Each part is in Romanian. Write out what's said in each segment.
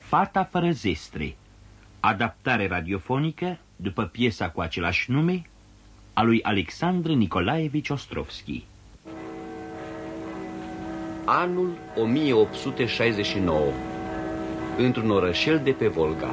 Fata fără zestre, adaptare radiofonică după piesa cu același nume a lui Alexandru Nicolaevici Ostrovski. Anul 1869. Într-un orășel de pe Volga.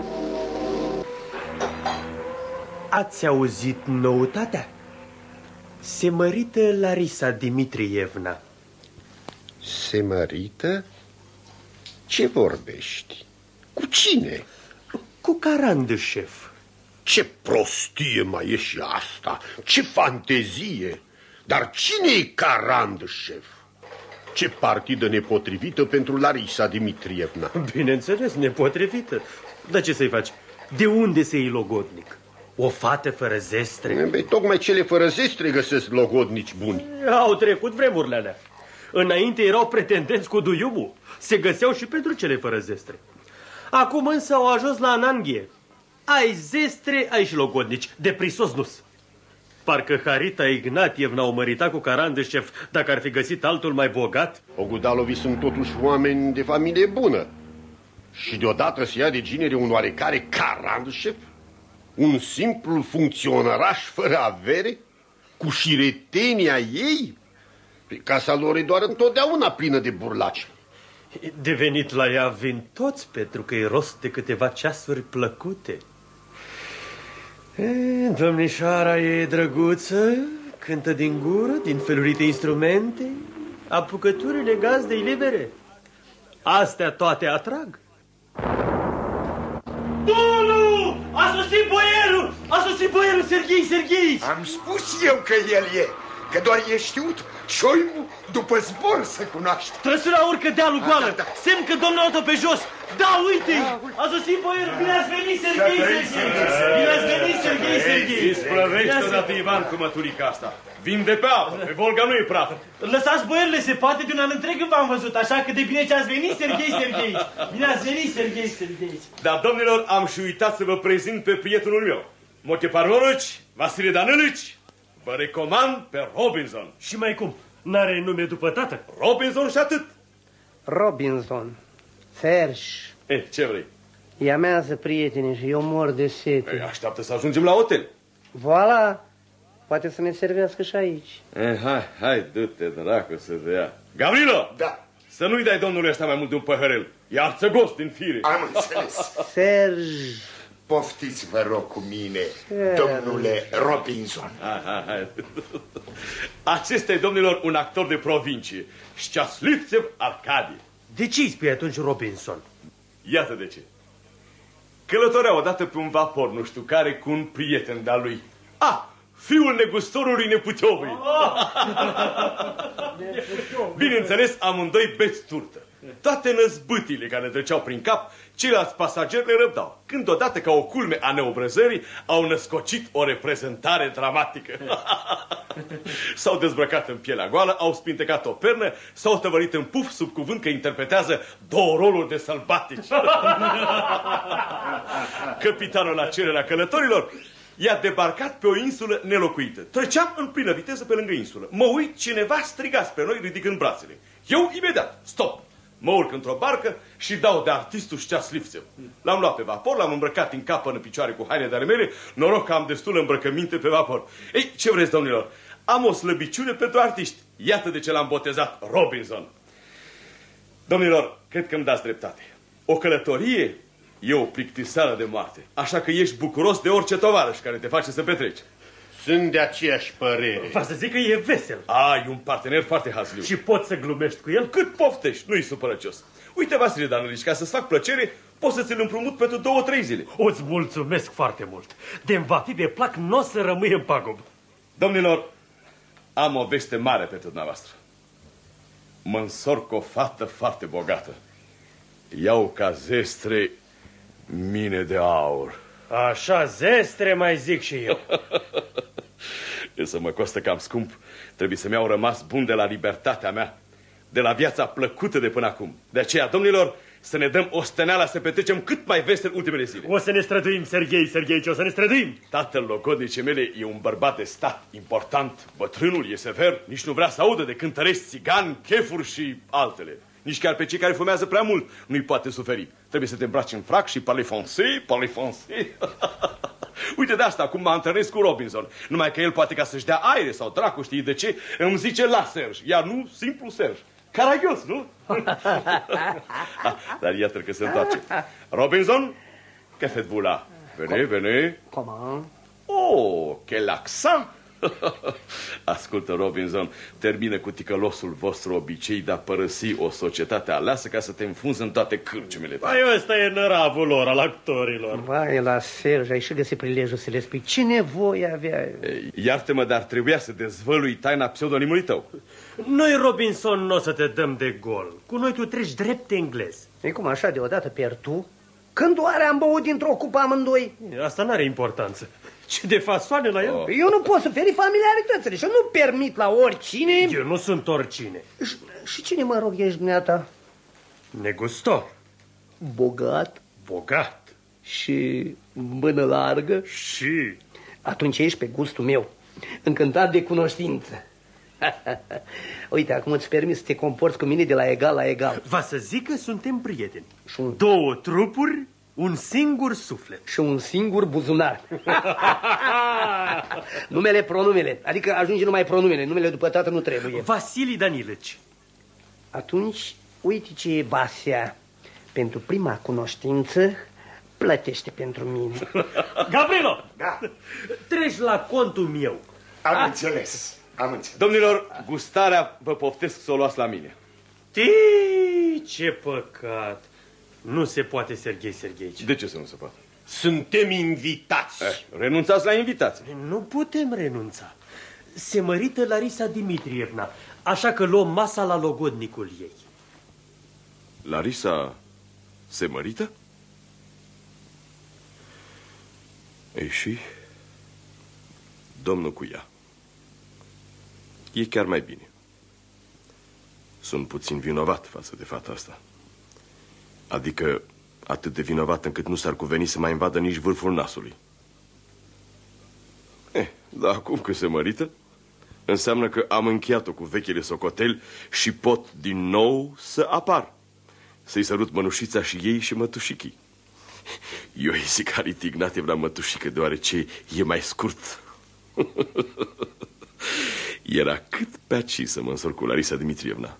Ați auzit noutatea? Se mărită Larisa Dimitrievna. Se mărită? Ce vorbești? Cu cine? Cu Carandâșev. Ce prostie mai e și asta! Ce fantezie! Dar cine e Carandâșev? Ce partidă nepotrivită pentru Larisa Dimitrievna. Bineînțeles, nepotrivită. Dar ce să-i faci? De unde să iei logodnic? O fată fără zestre? Tocmai cele fără zestre găsesc logodnici buni. Au trecut vremurile alea. Înainte erau pretendenți cu duiubul. Se găseau și pentru cele fără zestre. Acum însă au ajuns la ananghie. Ai zestre, ai și logodnici. De prisos nu-s. Parcă Harita Ignatievna o mărita cu Carandâșev dacă ar fi găsit altul mai bogat. Ogudalovi sunt totuși oameni de familie bună. Și deodată se ia de ginere un oarecare Carandâșev? Un simplu funcționăraș fără avere? Cu șiretenia ei? Casa lor e doar întotdeauna plină de burlaci. De venit la ea vin toți pentru că e rost de câteva ceasuri plăcute. Domnișoara e drăguță, cântă din gură, din felurite instrumente, apucăturile gazdei libere. Astea toate atrag. Donu! A sosit boierul! A sosit boierul Serghei Sergheici! Am spus eu că el e, că doar e știut șoimul după zbor să cunoaște. Trăsura urcă dealul goală, da. Semn că domnul auto pe jos. Da, uite-i! A sosit boierul, bine ați venit Serghei Sergheici! Bine ați venit Serghei Sergheici! Îți sprăvește odată Ivan cu mătulica asta. Vin de pe apă, pe Volga nu e praf. Lăsați boierile, se poate, de un an întreg când v-am văzut, așa că de bine ce ați venit Serghei Sergheici! Bine ați venit Serghei Sergheici! Dar, domnilor, am și uitat să vă prezint pe prietenul meu. Moche Parvorovici, Vasile Danilici. Vă recomand pe Robinson. Și mai cum? N-are nume după tată? Robinson și atât. Robinson, Serge. Ce vrei? Iamează, prietene, și eu mor de sete. Așteaptă să ajungem la hotel. Voilà, poate să ne servească și aici. Hai, du-te, dracu, să te ia. Gavrilo! Da. Să nu-i dai domnului ăsta mai mult de un păhărel. E arțăgos din fire. Am înțeles. Serge. Poftiți, vă rog, cu mine, domnule Robinson. Hai. Acesta e, domnilor, un actor de provincie. Știaslivțev Arcadi. De ce îi spui atunci Robinson? Iată de ce. Călătorea odată pe un vapor, nu știu care, cu un prieten de-al lui. Fiul negustorului Nepuțiovului. Bineînțeles, amândoi beți turtă. Toate năzbâtile care treceau prin cap, ceilalți pasageri le răbdau. Când odată, ca o culme a neobrăzării, au născocit o reprezentare dramatică. S-au dezbrăcat în pielea goală, au spintecat o pernă, s-au tăvărit în puf sub cuvânt că interpretează două roluri de sălbatici. Capitanul, la cererea călătorilor, i-a debarcat pe o insulă nelocuită. Treceam în plină viteză pe lângă insulă. Mă uit, cineva striga spre noi ridicând brațele. Eu, imediat, stop! Mă urc într-o barcă și dau de artistul Știaslivțev. L-am luat pe vapor, l-am îmbrăcat în cap până în picioare cu haine de ale mele. Noroc că am destul îmbrăcăminte pe vapor. Ei, ce vreți, domnilor? Am o slăbiciune pentru artiști. Iată de ce l-am botezat Robinson. Domnilor, cred că îmi dați dreptate. O călătorie e o plictiseală de moarte. Așa că ești bucuros de orice tovarăș care te face să petreci. Sunt de aceeași părere. Va să zic că e vesel. E un partener foarte hazliu. Și poți să glumești cu el? Cât poftești, nu-i supărăcios. Uite, Vasile Danilici, ca să-ți fac plăcere, poți să ți-l împrumut pentru 2-3 zile. Îți mulțumesc foarte mult. De-mi va fi de plac, n-o să rămâi în pagub. Domnilor, am o veste mare pentru dumneavoastră. Mă însor cu o fată foarte bogată. Iau ca zestre mine de aur. Așa, zestre mai zic și eu. Să mă costă cam scump. Trebuie să mi-au rămas bun de la libertatea mea, de la viața plăcută de până acum. De aceea, domnilor, să ne dăm osteneala să petrecem cât mai vesel ultimele zile. O să ne străduim, Serghei Sergheici, o să ne străduim. Tatăl logodnicii mele e un bărbat de stat important. Bătrânul e sever, nici nu vrea să audă de cântărești țigani, chefuri și altele. Nici chiar pe cei care fumează prea mult nu-i poate suferi. Trebuie să te îmbraci în frac și parle français. Uite de asta, acum mă antrenez cu Robinson. Numai că el poate ca să-și dea aere sau dracu, știi de ce, îmi zice la Serge, iar nu simplu Serge. Caragios, nu? Dar iată că se întoarce. Robinson, que faites-vous là? Venez. Comment? Oh, quel accent! Ascultă, Robinson, termină cu ticălosul vostru obicei de a părăsi o societate aleasă ca să te înfunzi în toate cârciumile tale. Păi ăsta e năravul lor, al actorilor. Vai, la Serge, ai și găsit prilejul să le spui. Ce nevoie avea? Iartă-mă, dar trebuia să dezvălui taina pseudonimului tău. Noi, Robinson, nu o să te dăm de gol. Cu noi tu treci drept englez. E cum așa, deodată pierzi tu? Când oare am băut dintr-o cupă amândoi? Asta n-are importanță. Ce de fasoane la el? Eu nu pot să feri familiaritățile și eu nu permit la oricine. Eu nu sunt oricine. Și cine, mă rog, ești dumneata? Negustor. Bogat Bogat. și mână largă. Și... Atunci ești pe gustul meu. Încântat de cunoștință. Uite, acum îți permis să te comporți cu mine de la egal la egal. Va să zic că suntem prieteni. Și un... Două trupuri, un singur suflet. Și un singur buzunar. Numele, pronumele. Adică ajunge numai pronumele. Numele după tată nu trebuie. Vasili Danilici. Atunci, uite ce e Basia. Pentru prima cunoștință, plătește pentru mine. Gabrielo! Da. Treci la contul meu. Am înțeles. Domnilor, gustarea vă poftesc să o luați la mine. Ce păcat. Nu se poate, Serghei Sergheici. De ce să nu se poate? Suntem invitați. Renunțați la invitație. Nu putem renunța. Se mărită Larisa Dimitrievna, așa că luăm masa la logodnicul ei. Larisa se mărită? Ei și domnul cu ea. E chiar mai bine. Sunt puțin vinovat față de fata asta. Adică atât de vinovat încât nu s-ar cuveni să mai invadă nici vârful nasului. Dar acum că se mărită, înseamnă că am încheiat-o cu vechile socoteli și pot din nou să apar. Să-i sărut mănușița și ei și mătușichii. Eu îi zic Arita Ignatievna mătușică, deoarece e mai scurt. Era cât pe aci să mă însor cu Larisa Dimitrievna.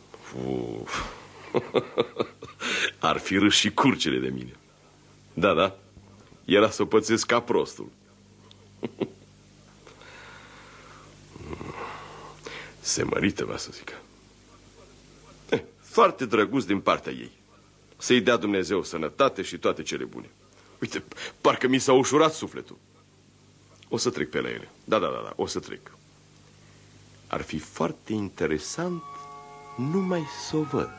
Ar fi râs și curcele de mine. Da, era să o pățesc ca prostul. Se mărită, va să zică. Foarte drăguț din partea ei. Să-i dea Dumnezeu sănătate și toate cele bune. Uite, parcă mi s-a ușurat sufletul. O să trec pe la ele. Da, o să trec. Ar fi foarte interesant numai să o văd.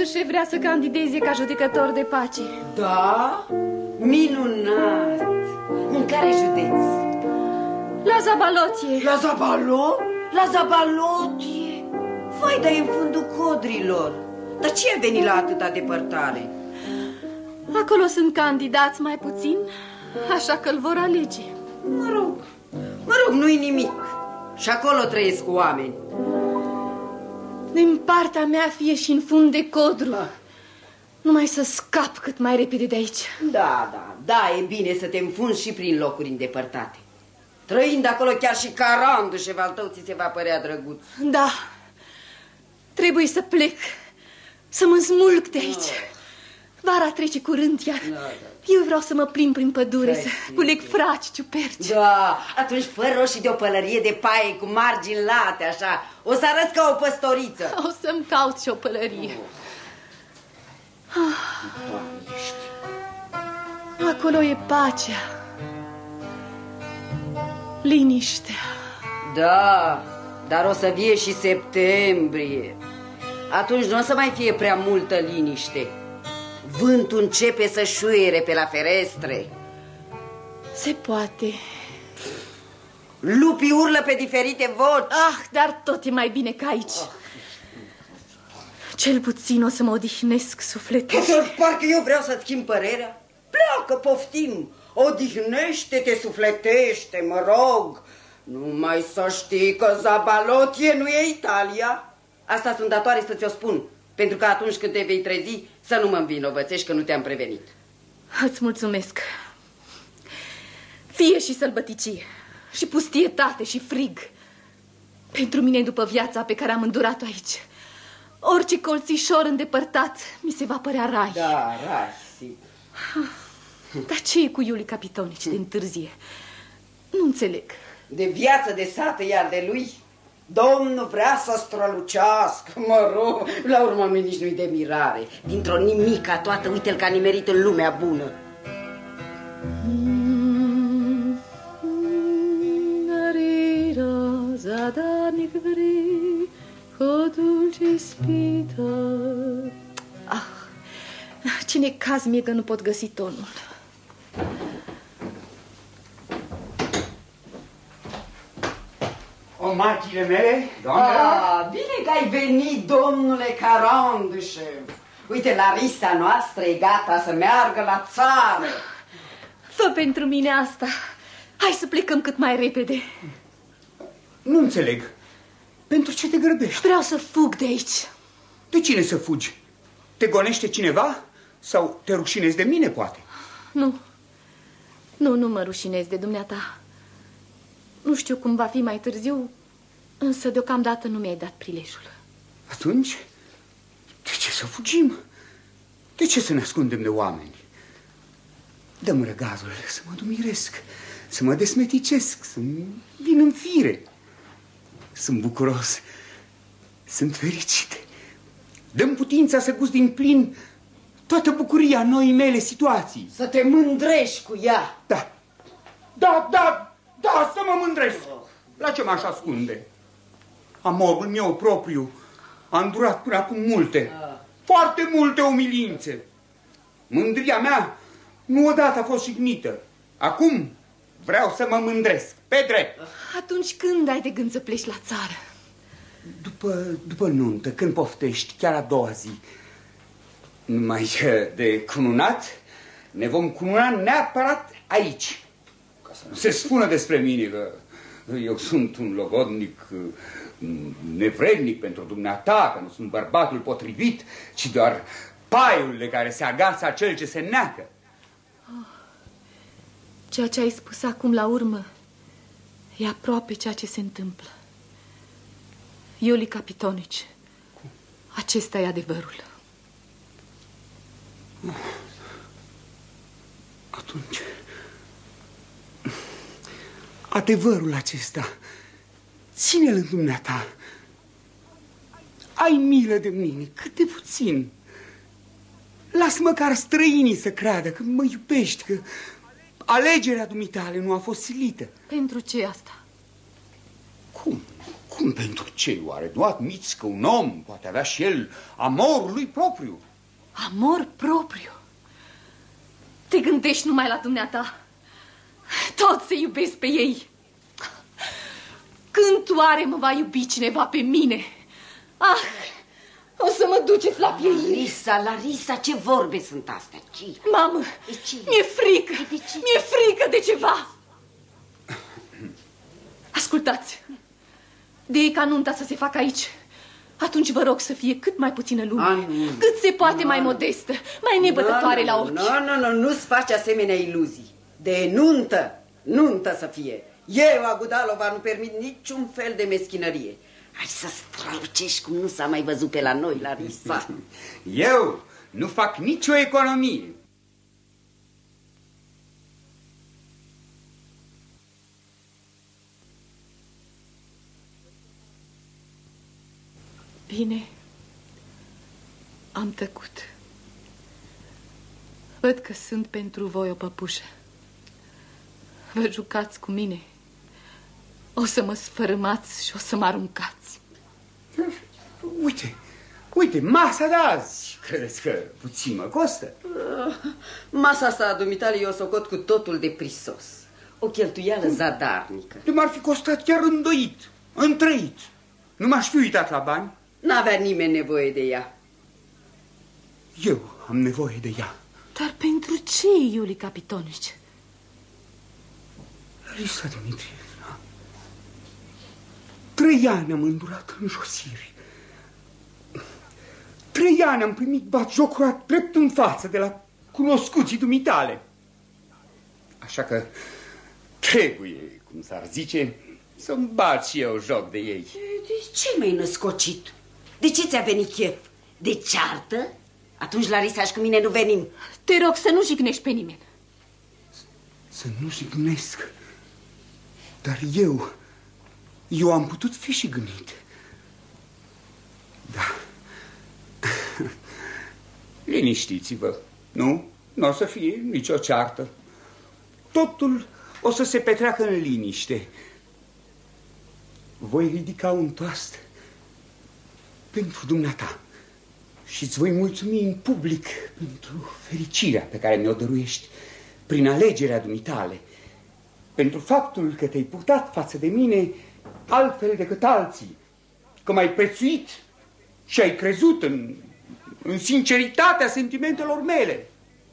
Carandâșe vrea să candideze ca judecător de pace. Da? Minunat! În care județ? La Zabalotie. La Zabalo? La Zabalotie? Vai, dar e în fundul Codrilor. Dar ce a venit la atâta depărtare? Acolo sunt candidați mai puțin, așa că îl vor alege. Mă rog, nu-i nimic. Și acolo trăiesc cu oameni. Din partea mea fie și în fund de Codru. Numai să scap cât mai repede de aici. Da, e bine să te înfunzi și prin locuri îndepărtate. Trăind acolo chiar și Carandușe al tău ți se va părea drăguț. Da, trebuie să plec, să mă smulg de aici. Vara trece curând, iar eu vreau să mă plimb prin pădure, să culeg fraci, ciuperci. Da, atunci fă roșii de o pălărie de paie cu margini late, așa. O să arăți ca o păstoriță. O să-mi caut și o pălărie. Acolo e pacea, liniștea. Da, dar o să vie și septembrie. Atunci nu o să mai fie prea multă liniște. Vântul începe să șuiere pe la ferestre. Se poate. Lupii urlă pe diferite voci. Dar tot e mai bine ca aici. Cel puțin o să mă odihnesc sufletește. Parcă eu vreau să-ți schimb părerea. Pleacă, poftim. Odihnește-te, sufletește, mă rog. Numai să știi că Zabalotie nu e Italia. Asta sunt datoare să ți-o spun, pentru că atunci când te vei trezi să nu mă învinovățești că nu te-am prevenit. Îți mulțumesc. Fie și sălbăticie, și pustietate, și frig. Pentru mine, după viața pe care am îndurat-o aici, orice colțișor îndepărtat mi se va părea rai. Da, rai, sigur. Dar ce e cu Iuli Capitonici de întârzie? Nu înțeleg. De viață de sată iar de lui? Domnul vrea să strălucească, mă rog. La urmă nici nu-i de mirare. Dintr-o nimica toată, uite-l că a nimerit în lumea bună. Zadarnic vrei, o dulce spită. Ce necaz mie că nu pot găsi tonul. Omagile mele, doamnelor? Bine că ai venit, domnule Carandușe. Uite, Larisa noastră e gata să meargă la țară. Fă pentru mine asta. Hai să plecăm cât mai repede. Nu înțeleg. Pentru ce te grăbești? Vreau să fug de aici. De cine să fugi? Te gonește cineva? Sau te rușinezi de mine, poate? Nu mă rușinez de dumneata. Nu știu cum va fi mai târziu, însă deocamdată nu mi-ai dat prilejul. Atunci, de ce să fugim? De ce să ne ascundem de oameni? Dă-mi răgazul să mă dumiresc, să mă desmeticesc, să-mi vin în fire. Sunt bucuros, sunt fericit. Dă-mi putința să gust din plin toată bucuria noii mele situații. Să te mândrești cu ea. Da, să mă mândresc. La ce m-aș ascunde? Amorul meu propriu a îndurat până acum multe, foarte multe umilințe. Mândria mea nu odată a fost jignită. Acum vreau să mă mândresc, pe drept. Atunci când ai de gând să pleci la țară? După nuntă, când poftești, chiar a doua zi. Numai de cununat, ne vom cununa neapărat aici. Ca să nu se spună despre mine că eu sunt un logodnic nevrednic pentru dumneata, că nu sunt bărbatul potrivit, ci doar paiul de care se agață cel ce se neacă. Ceea ce ai spus acum la urmă e aproape ceea ce se întâmplă. Iuli Capitonici, acesta e adevărul. Atunci, adevărul acesta, ține-l în dumneata. Ai milă de mine, cât de puțin. Las măcar străinii să creadă că mă iubești, că alegerea dumitale nu a fost silită. Pentru ce asta? Cum pentru ce, oare? Nu admiți că un om poate avea și el amorul lui propriu? Amor propriu? Te gândești numai la dumneata. Toți se iubesc pe ei. Când oare mă va iubi cineva pe mine? Ah, o să mă duceți la pieire. Larisa, ce vorbe sunt astea? Ce? Mamă, mi-e frică. Mi-e frică de ceva. Ascultați, de ei ca nunta să se facă aici, atunci vă rog să fie cât mai puțină lume, cât se poate mai modestă, mai nebătătoare la ochi. Nu-ți faci asemenea iluzii. De nuntă să fie. Eu, Agudalova, nu permit niciun fel de meschinărie. Hai să strălucești cum nu s-a mai văzut pe la noi, Larisa. Eu nu fac nicio economie. Bine, am tăcut. Văd că sunt pentru voi o păpușă. Vă jucați cu mine. O să mă sfărâmați și o să mă aruncați. Uite, masa de azi. Credeți că puțin mă costă? Masa asta a dumitale eu o socot cu totul de prisos. O cheltuială zadarnică. De m-ar fi costat chiar îndoit, întrăit. Nu m-aș fi uitat la bani. N-avea nimeni nevoie de ea. Eu am nevoie de ea. Dar pentru ce, Iuli Capitonici? Larisa Dimitrievna, 3 ani am îndurat în josiri. 3 ani am primit batjocura drept în față de la cunoscuții dumitale. Așa că trebuie, cum s-ar zice, să-mi bat și eu joc de ei. De ce m-ai născocit? De ce ți-a venit chef? De ceartă? Atunci, Larisa, și cu mine nu venim. Te rog să nu jignești pe nimeni. Să nu jignesc. Dar eu am putut fi și gândit. Da. Liniștiți-vă. Nu o să fie nicio ceartă. Totul o să se petreacă în liniște. Voi ridica un toast pentru dumneata și îți voi mulțumi în public pentru fericirea pe care mi-o dăruiești prin alegerea dumitale, pentru faptul că te-ai purtat față de mine altfel decât alții, că m-ai prețuit și ai crezut în sinceritatea sentimentelor mele.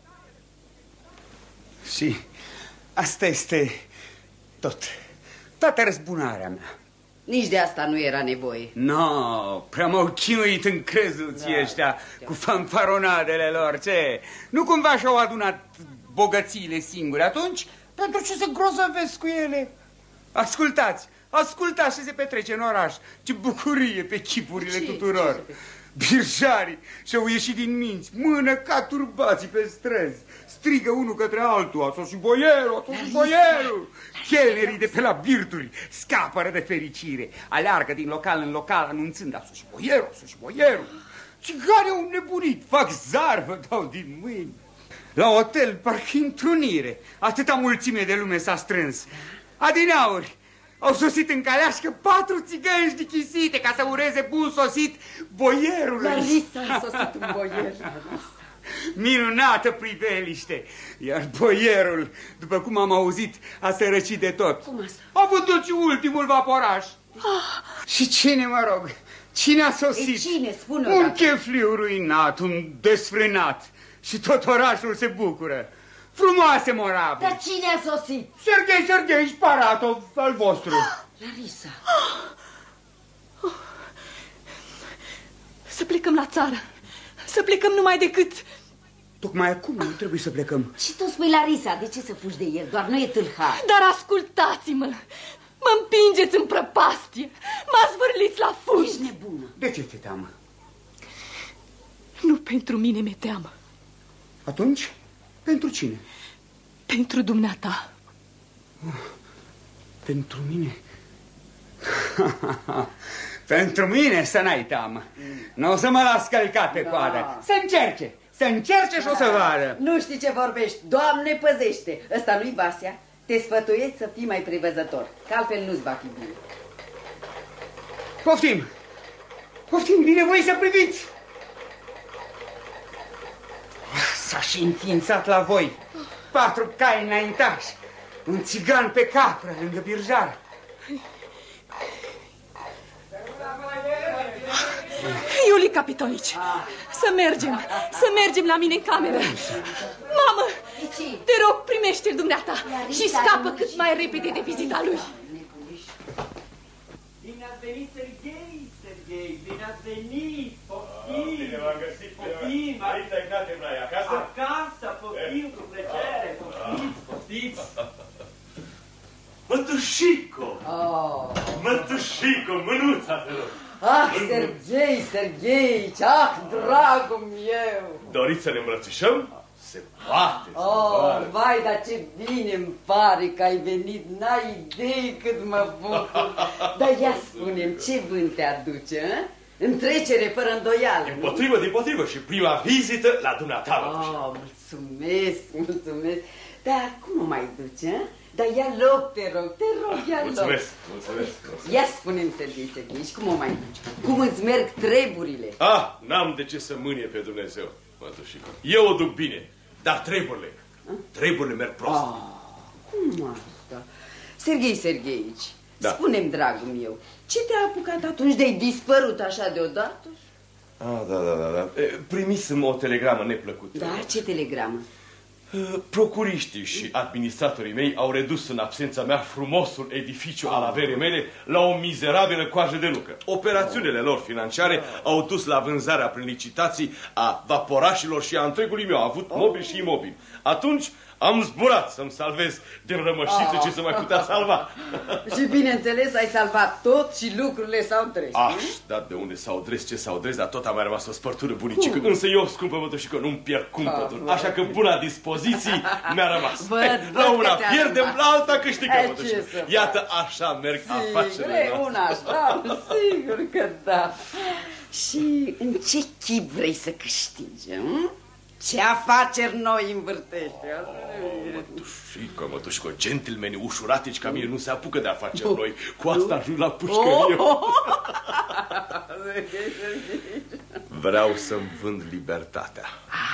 Și asta este toată răzbunarea mea. Nici de asta nu era nevoie. No, prea m-au chinuit încrezuții ăștia cu fanfaronadele lor, ce? Nu cumva și-au adunat bogățiile singure atunci? Pentru ce se grozăvesc cu ele? Ascultați ce se petrece în oraș. Ce bucurie pe chipurile tuturor. Birjarii și-au ieșit din minți, mână ca turbații pe străzi. Strigă unul către altul, a sosit boierul, a sosit boierul. Chelnerii de pe la birturi scapără de fericire, aleargă din local în local anunțând, a sosit boierul, a sosit boierul. Țigarii au nebunit, fac zarvă, dau din mâini. La hotel, parcă întrunire, atâta mulțime de lume s-a strâns. Adineauri au sosit în caleașcă 4 țigăni dichisite ca să ureze bun sosit boierului. Larisa a sosit un boier. Minunată priveliște. Iar boierul, după cum am auzit, a sărăcit de tot. Cum asta? A vândut și ultimul vaporaș. Și cine, mă rog, cine a sosit? Cine? Spune-o. Un chefliu ruinat, un desfrânat. Și tot orașul se bucură. Frumoase moravuri. Dar cine a sosit? Serghei Sergheici Paratov, al vostru. Larisa. Să plecăm la țară. Să plecăm numai decât... Tocmai acum nu trebuie să plecăm. Și tu spui, Larisa, de ce să fugi de el? Doar nu e tâlhar. Dar ascultați-mă. Mă împingeți în prăpastie. Mă zvârliți la fund. Ești nebună. De ce te teamă? Nu pentru mine mi-e teamă. Atunci, pentru cine? Pentru dumneata. Pentru mine? Pentru mine să n-ai teamă. Nu o să mă las călcat pe coadă. Să încerce și o să vadă. Nu știi ce vorbești. Doamne, păzește. Ăsta nu-i Vasia. Te sfătuiesc să fii mai prevăzător, că altfel nu-ți va fi bine. Poftim! Poftim, binevoie să priviți! S-a și înființat la voi 4 cai înaintași, un țigan pe capră lângă birjar. Iuli Capitonici, să mergem la mine în cameră. Mamă, te rog, primește-l dumneata și scapă cât mai repede de vizita lui. Bine ați venit, Serghei, bine ați venit, poftim. Bine v-am găsit, poftim. Aici ai Cate Brai, acasă? Acasă, poftim, cu plăcere, poftiți. Mătușico! Mătușico, mânuța, te rog. Ah, Serghei, dragul meu! Doriți să ne îmbrățișăm? Se poate, se poate. Vai, dar ce bine îmi pare că ai venit, n-ai idee cât mă bucur. Dar ia spune-mi, ce vânt te aduce, hă? În trecere, fără îndoială. Din potrivă, și prima vizită la dumneata. Mulțumesc. Dar cum o mai duce, hă? Dar ia loc, te rog, ia loc. Mulțumesc. Ia spune-mi, Serghei, și cum o mai duci? Cum îți merg treburile? N-am de ce să mânie pe Dumnezeu, mătușico. Eu o duc bine, dar treburile merg prost. Cum asta? Sergheici, da. Spune-mi, dragul meu, ce te-a apucat atunci de-ai dispărut așa deodată? Da. Primisem o telegramă neplăcută. Da, ce telegramă? Procuriștii și administratorii mei au redus în absența mea frumosul edificiu al averii mele la o mizerabilă coajă de nucă. Operațiunile lor financiare au dus la vânzarea prin licitații a vaporașilor și a întregului meu. Au avut mobili și imobili. Atunci am zburat să-mi salvez din rămășiță ce să mai putea salva. Și bineînțeles ai salvat tot și lucrurile s-au dres. Da, de unde s-au dres, ce s-au dres, dar tot a mai rămas o spărtură bunicică. Însă eu, scumpă mătușică, nu-mi pierd cumpătul. Așa că buna dispoziții mi-a rămas. La una pierdem, la alta câștigăm, mătușică. Iată, așa merg afacerile noastre. Una așa, sigur că da. Și în ce chip vrei să câștigi, Ce afaceri noi învârtești? Mătușico, gentlemani ușuratici ca mine nu se apucă de afaceri noi. Cu asta ajung la pușcărie. Vreau să-mi vând libertatea.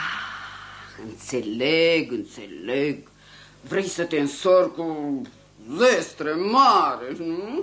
Înțeleg. Vrei să te însori cu zestre mare, nu?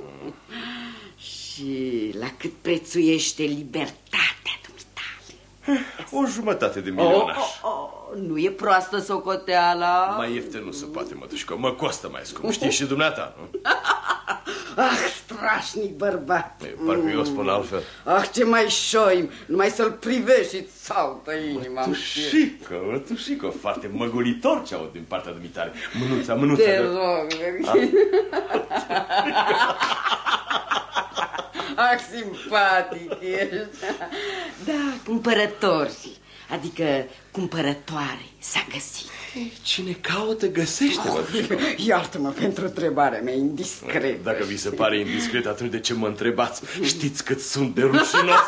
Și la cât prețuiește libertatea dumitale? 1/2 de milionaș. Nu e proastă socoteala. Mai ieftin nu se poate, mătușico. Mă costă mai scump. Știi și dumneata, nu? Strașnic bărbat. Parcă eu spun altfel. Ce mai șoim. Numai să-l privești și-ți saltă inima. Mătușico, foarte măgulitor ce aud din partea dumitare. Mânuța. Te rog. Simpatic ești. Da, cumpărători, adică cumpărătoare, s-a găsit. Cine caută, găsește, mătușico. Iartă-mă pentru întrebarea mea indiscretă. Dacă vi se pare indiscret, atunci de ce mă întrebați? Știți cât sunt de rușinos.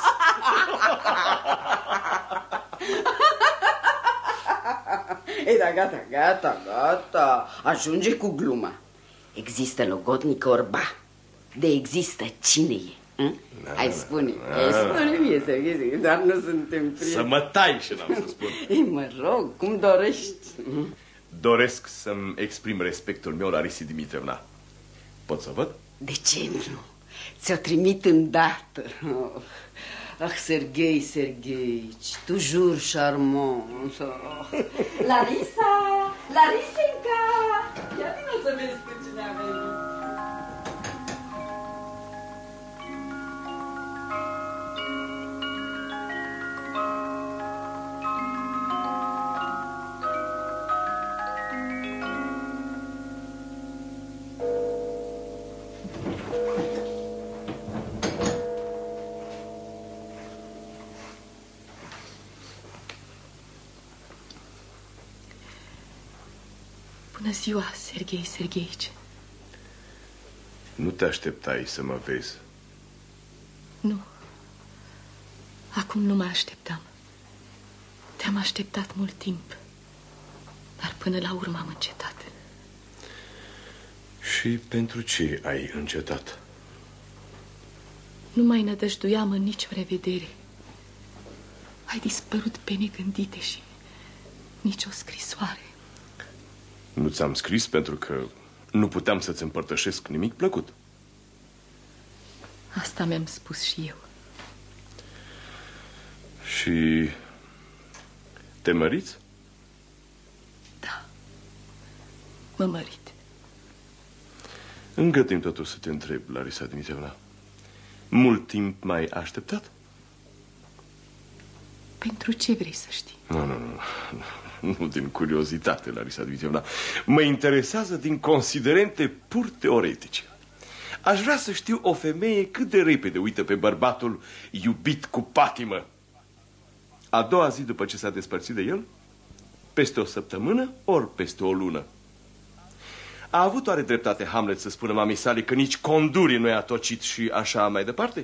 Ei, da, gata. Ajunge cu gluma. Există logodnică orba. De există cine e? Hai, spune mie, Serghei, dar nu suntem prieteni. Să mă tai și n-am să spun. Ei, mă rog, cum dorești? Doresc să-mi exprim respectul meu la Risi Dimitrevna. Pot să văd? De ce nu? Ți-o trimit îndată. Serghei, toujours charmant. Larisenca! Ia vină să vezi cu cine a venit. Bună ziua, Serghei Sergheici. Nu te așteptai să mă vezi. Nu. Acum nu mă așteptam. Te-am așteptat mult timp. Dar până la urmă am încetat. Și pentru ce ai încetat? Nu mai nădăjduiam în nicio revedere. Ai dispărut pe negândite și nicio scrisoare. Nu ți-am scris pentru că nu puteam să-ți împărtășesc nimic plăcut. Asta mi-am spus și eu. Și te măriți? Da, mă mărit. Îngătim totuși să te întreb, Larisa Dmitrievna. Mult timp mai așteptat? Pentru ce vrei să știi? Nu din curiozitate, Larisa Dmitrievna. Mă interesează din considerente pur teoretice. Aș vrea să știu o femeie cât de repede uită pe bărbatul iubit cu patimă. A doua zi după ce s-a despărțit de el? Peste o săptămână ori peste o lună? A avut oare dreptate Hamlet să spună mamei sale că nici condurii nu i-a tocit și așa mai departe?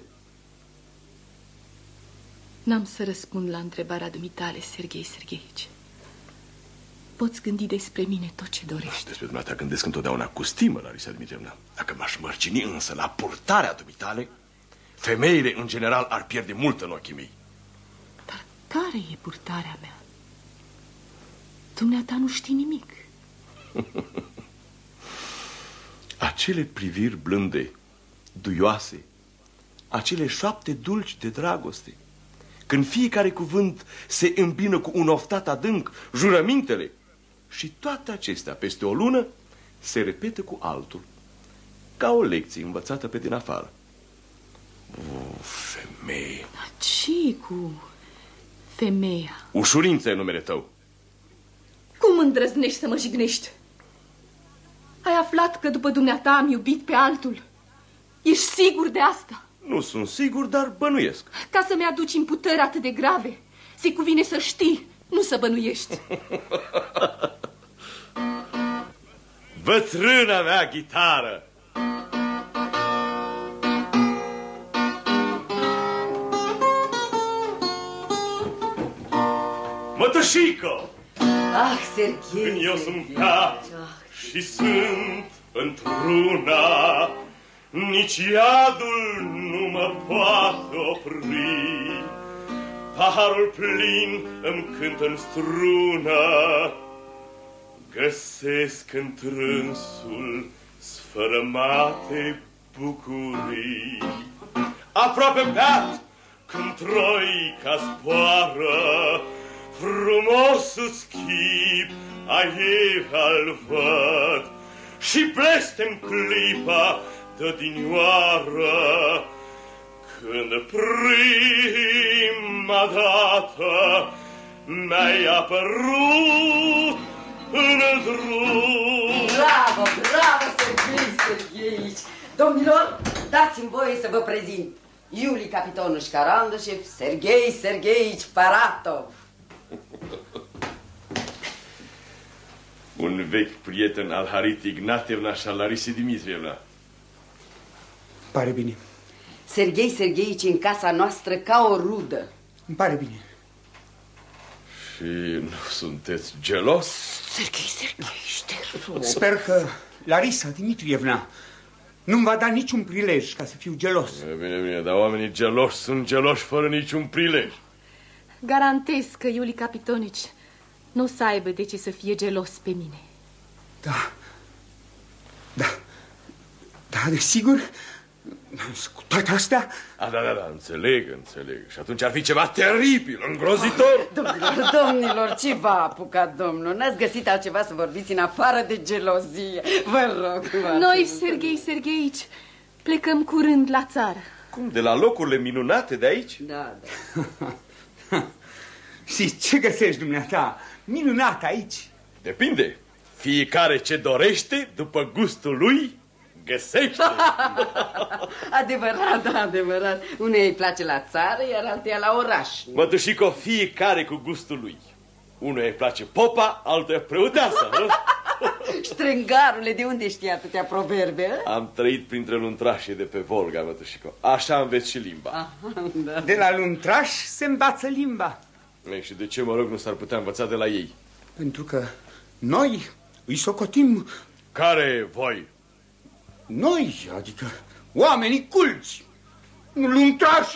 N-am să răspund la întrebarea dumitale, Serghei Sergheici. Poți gândi despre mine tot ce dorești. Despre dumneata gândesc întotdeauna cu stimă, Larisa Dmitrievna. Dacă m-aș mărcini însă la purtarea dumitale, femeile în general ar pierde mult în ochii mei. Dar care e purtarea mea? Dumneata nu știi nimic. Acele priviri blânde, duioase, acele șoapte dulci de dragoste, când fiecare cuvânt se îmbină cu un oftat adânc, jurămintele, și toate acestea peste o lună se repetă cu altul, ca o lecție învățată pe din afară. O, femeie! Ce cu femeia? Ușurință e numele tău. Cum îndrăznești să mă jignești? Ai aflat că după dumneata am iubit pe altul? Ești sigur de asta? Nu sunt sigur, dar bănuiesc. Ca să-mi aduci imputări atât de grave, se cuvine să știi, nu să bănuiești. Bătrâna mea ghitară! Mătășică! Ah, Serghei! Când eu sunt cat și sunt într-una, nici iadul nu mă poate opri. Paharul plin îmi cântă în strună, găsesc întrânsul sfărămate bucurii. Aproape beat când troica zboară, frumosul schip a ei al văd și blestem clipa dădinioară, când prima dată mi-ai apărut în drum. Bravo, bravo, Serghei Sergheici! Domnilor, dați-mi voie să vă prezint Iuli Capitonuș Carandășev, Serghei Sergheici Paratov. Un vechi prieten al Harit Ignatievna și al Larisei Dimitrievna. Pare bine. Serghei Sergheici în casa noastră ca o rudă. Îmi pare bine. Și nu sunteți gelos? Serghei Sergheici, te rog. Sper că Larisa Dimitrievna nu-mi va da niciun prilej ca să fiu gelos. Bine, bine, dar oamenii geloși sunt geloși fără niciun prilej. Garantez că Iuli Capitonici nu o să aibă de ce să fie gelos pe mine. Da, desigur. Cu toate astea? Da, înțeleg. Și atunci ar fi ceva teribil, îngrozitor. Domnilor, ce v-a apucat, domnul? N-ați găsit altceva să vorbiți în afară de gelozie? Vă rog. Noi, Serghei Sergheici, plecăm curând la țară. Cum, de la locurile minunate de aici? Da. Și ce găsești dumneata minunat aici? Depinde. Fiecare ce dorește, după gustul lui, găsește. Adevărat. Unei îi place la țară, iar alteia la oraș. Mătușico, fiecare cu gustul lui. Unuia îi place popa, altuia preoteasa. Strângarule, de unde știi atâtea proverbe? Am trăit printre luntrașii de pe Volga, mătușico. Așa înveți și limba. Da. De la luntraș se învață limba. Și de ce, mă rog, nu s-ar putea învăța de la ei? Pentru că noi îi socotim... Care voi? Noi, adică oamenii culți. luntraș.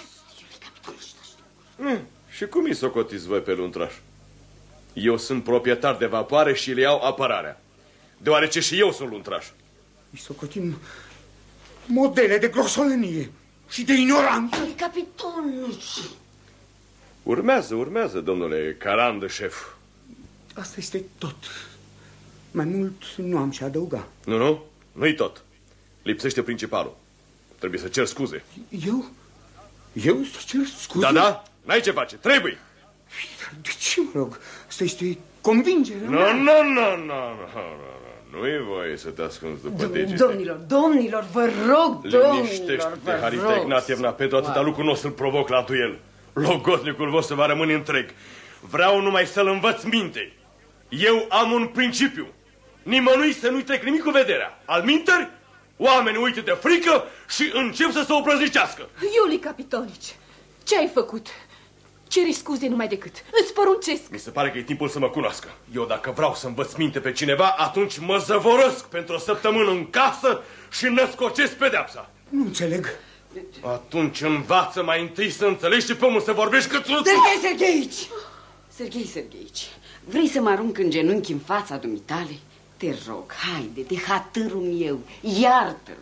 Și cum îi socotiți voi pe luntraș? Eu sunt proprietar de vapoare și le iau apărarea, deoarece și eu sunt luntraș. Îi socotim modele de grosolănie și de ignoranță. Capitonuci! Urmează, domnule Carandă, șef. Asta este tot. Mai mult nu am ce adăuga. Nu-i tot. Lipsește principalul. Trebuie să cer scuze. Eu să cer scuze? Da, n-ai ce face, trebuie. De ce, mă rog? Asta este convingerea mea. Nu. Nu-i voie să te ascunzi după degete. Domnilor, vă rog, Liniștește-te, Harita Ignatievna, pentru atâta lucru nu o să-l provoc la duel. Logodnicul vostru va rămâne întreg. Vreau numai să-l învăț minte. Eu am un principiu. Nimănui să nu-i trec nimic cu vederea. Alminteri, oamenii uită de frică și încep să se obrăznicească. Iuli Capitonici, ce ai făcut? Ceri scuze numai decât. Îți poruncesc. Mi se pare că e timpul să mă cunoască. Eu dacă vreau să învăț minte pe cineva, atunci mă zăvorăsc pentru o săptămână în casă și născocesc pedeapsa. Nu înțeleg. Atunci învață mai întâi să înțelegi și pe omul să vorbești cățuț. Serghei Sergheici, vrei să mă arunc în genunchi în fața dumitale? Te rog, haide, de hatărul meu, iartă-l.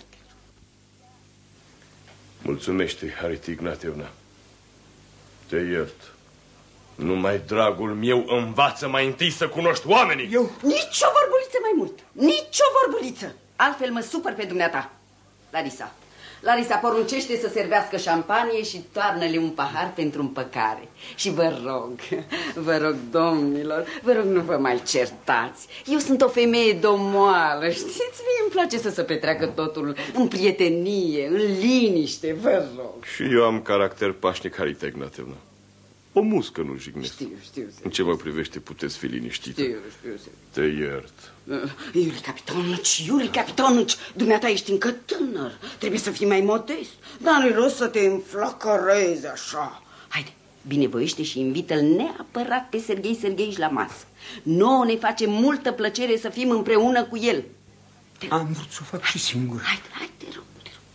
Mulțumește, Harita Ignatievna. Te iert. Numai dragul meu, învață mai întâi să cunoști oamenii. Nici o vorbuliță mai mult. Nici o vorbuliță. Altfel mă supăr pe dumneata. Larisa poruncește să servească șampanie și toarnă-le un pahar pentru împăcare. Și vă rog, domnilor, nu vă mai certați. Eu sunt o femeie domoală, știți? Mie îmi place să se petreacă totul în prietenie, în liniște, vă rog. Și eu am caracter pașnic, Harita Ignatievna. O muscă nu jignesc. Știu. În ce mă privește puteți fi liniștită. Știu. Te iert. Iuli Capitonuci, dumneata ești încă tânăr. Trebuie să fii mai modest. Dar nu-i rost să te înflăcărezi așa. Haide, binevoiește și invită-l neapărat pe Serghei Sergheici la masă. Nouă ne face multă plăcere să fim împreună cu el. Am vrut să o fac și singur. Haide, te rog.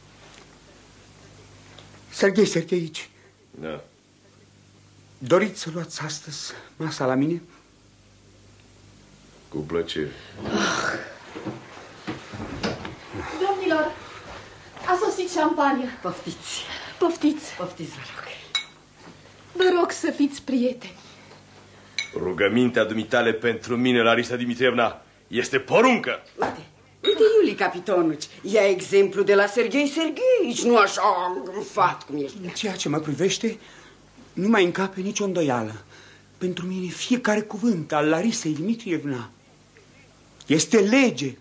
Serghei Sergheici. Da. Doriți să luați astăzi masa la mine? Cu plăcere. Domnilor, a sosit șampania. Poftiți, vă rog. Vă rog să fiți prieteni. Rugămintea dumitale pentru mine, Larisa Dimitrievna, este poruncă. Uite, Iuli Capitonuci, ia exemplu de la Serghei Sergheici, nu așa înfat cum ești. În ceea ce mă privește, nu mai încape nicio îndoială. Pentru mine fiecare cuvânt al Larisei Dimitrievna este lege.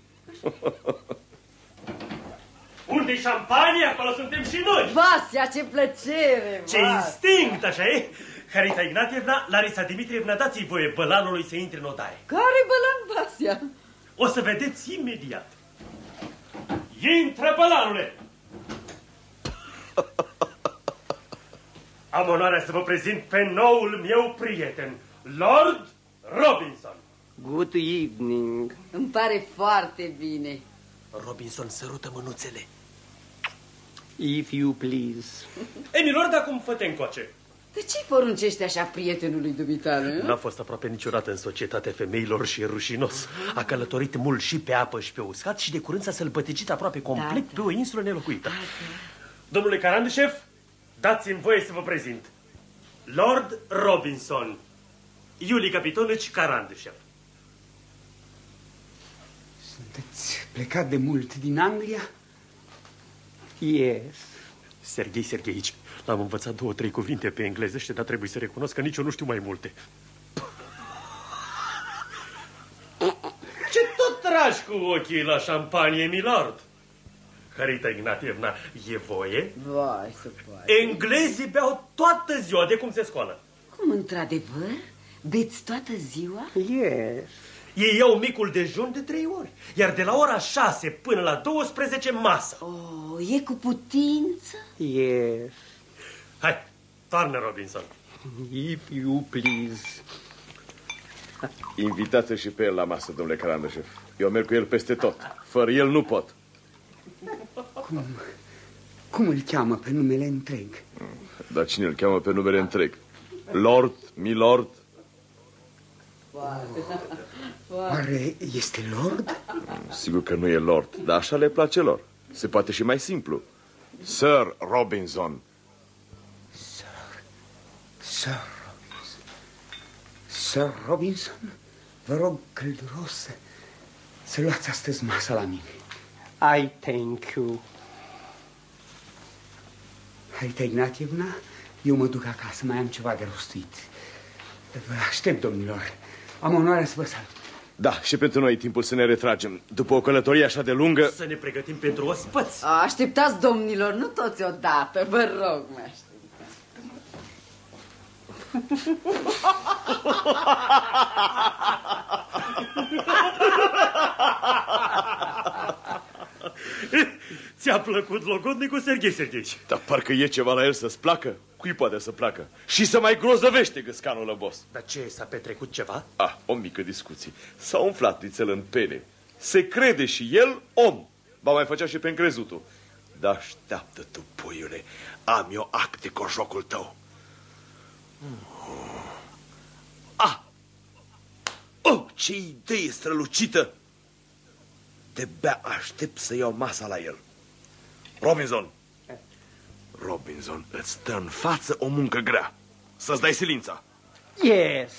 Unde-i șampania? Acolo suntem și noi. Vasia, ce plăcere! Ce instinct, așa e? Harita Ignatievna, Larisa Dimitrievna, dați-i voie bălanului să intre în odaie. Care bălan, Vasia? O să vedeți imediat. Intră, bălanule! Am onoarea să vă prezint pe noul meu prieten, Lord Robinson. Good evening. Îmi pare foarte bine. Robinson sărută mânuțele. If you please. Milord, acum fă-te încoace. De ce poruncești așa prietenului dumitale? N-a fost aproape niciodată în societatea femeilor și e rușinos. A călătorit mult și pe apă și pe uscat și de curând s-a sălbăticit aproape complet pe o insulă nelocuită. Domnule Carandășef, dați-mi voie să vă prezint. Lord Robinson, Iuli Capitonuci Carandășef. Sunteți plecat de mult din Anglia? Yes. Serghei Sergheici, l-am învățat 2-3 cuvinte pe englezește, dar trebuie să recunosc că nici eu nu știu mai multe. Ce tot tragi cu ochii la șampanie, milord? Harita Ignatievna, e voie? Vai, să poate. Englezii beau toată ziua de cum se scoală. Cum, într-adevăr? Beți toată ziua? Yes. Ei iau micul dejun de 3 ori, iar de la ora 6 până la 12 masă. Oh, e cu putință? Yes. Hai, toarnă, Robinson. If you please. Invitați și pe el la masă, domnule cum îl cheamă pe numele întreg? Dar cine îl cheamă pe numele întreg? Lord, milord? Oare este Lord? Sigur că nu e Lord, dar așa le place lor. Se poate și mai simplu. Sir Robinson. Sir Robinson, vă rog călduros să luați astăzi masa la mine. I thank you. Harita Ignatievna, eu mă duc acasă, mai am ceva de rostuit. Vă aștept, domnilor. Am onoarea să vă salut. Da, și pentru noi e timpul să ne retragem. După o călătorie așa de lungă... Să ne pregătim pentru ospăți. Așteptați, domnilor, nu toți odată, vă rog, mă așteptați. Ți-a plăcut logodnicul, Serghei Sergheici? Dar parcă e ceva la el să-ți placă. Cui poate să placă? Și să mai grozăvește gâscanul lăbos. Dar ce, s-a petrecut ceva? O mică discuție. S-a umflat nițel în pene. Se crede și el om. Ba mai făcea și pe încrezutul. Dar așteaptă tu, puiule. Am eu acte cu jocul tău. Ce idee strălucită! De-abia aștept să iau masa la el. Robinson, îți stă în față o muncă grea. Să-ți dai silința. Yes.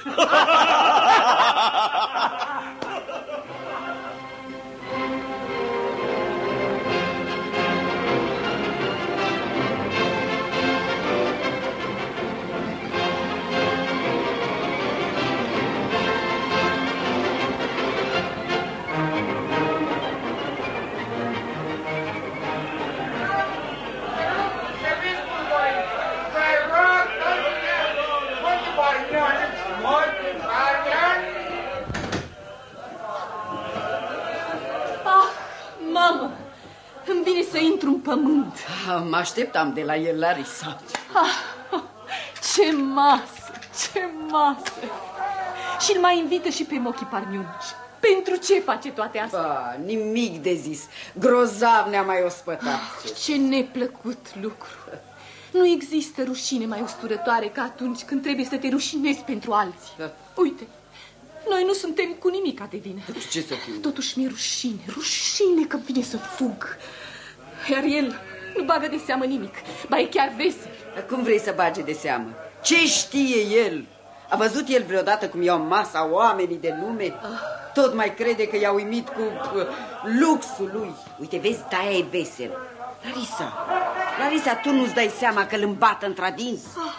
Mamă, îmi vine să intru în pământ. Mă așteptam de la el, Larisa. Ce masă, ce masă! Și îl mai invită și pe Mochi Parniunici. Pentru ce face toate astea? Nimic de zis. Grozav ne-a mai ospătat. Ce neplăcut lucru. Nu există rușine mai usturătoare ca atunci când trebuie să te rușinezi pentru alții. Uite, noi nu suntem cu nimica de vină. Ce să fie? Totuși mi-e rușine că vine să fug. Iar el nu bagă de seamă nimic, ba e chiar vesel. Cum vrei să bage de seamă? Ce știe el? A văzut el vreodată cum iau masa oamenii de lume? Tot mai crede că i-a uimit cu luxul lui. Uite, vezi, de-aia e vesel. Larisa, tu nu-ți dai seama că îl îmbată într-adins?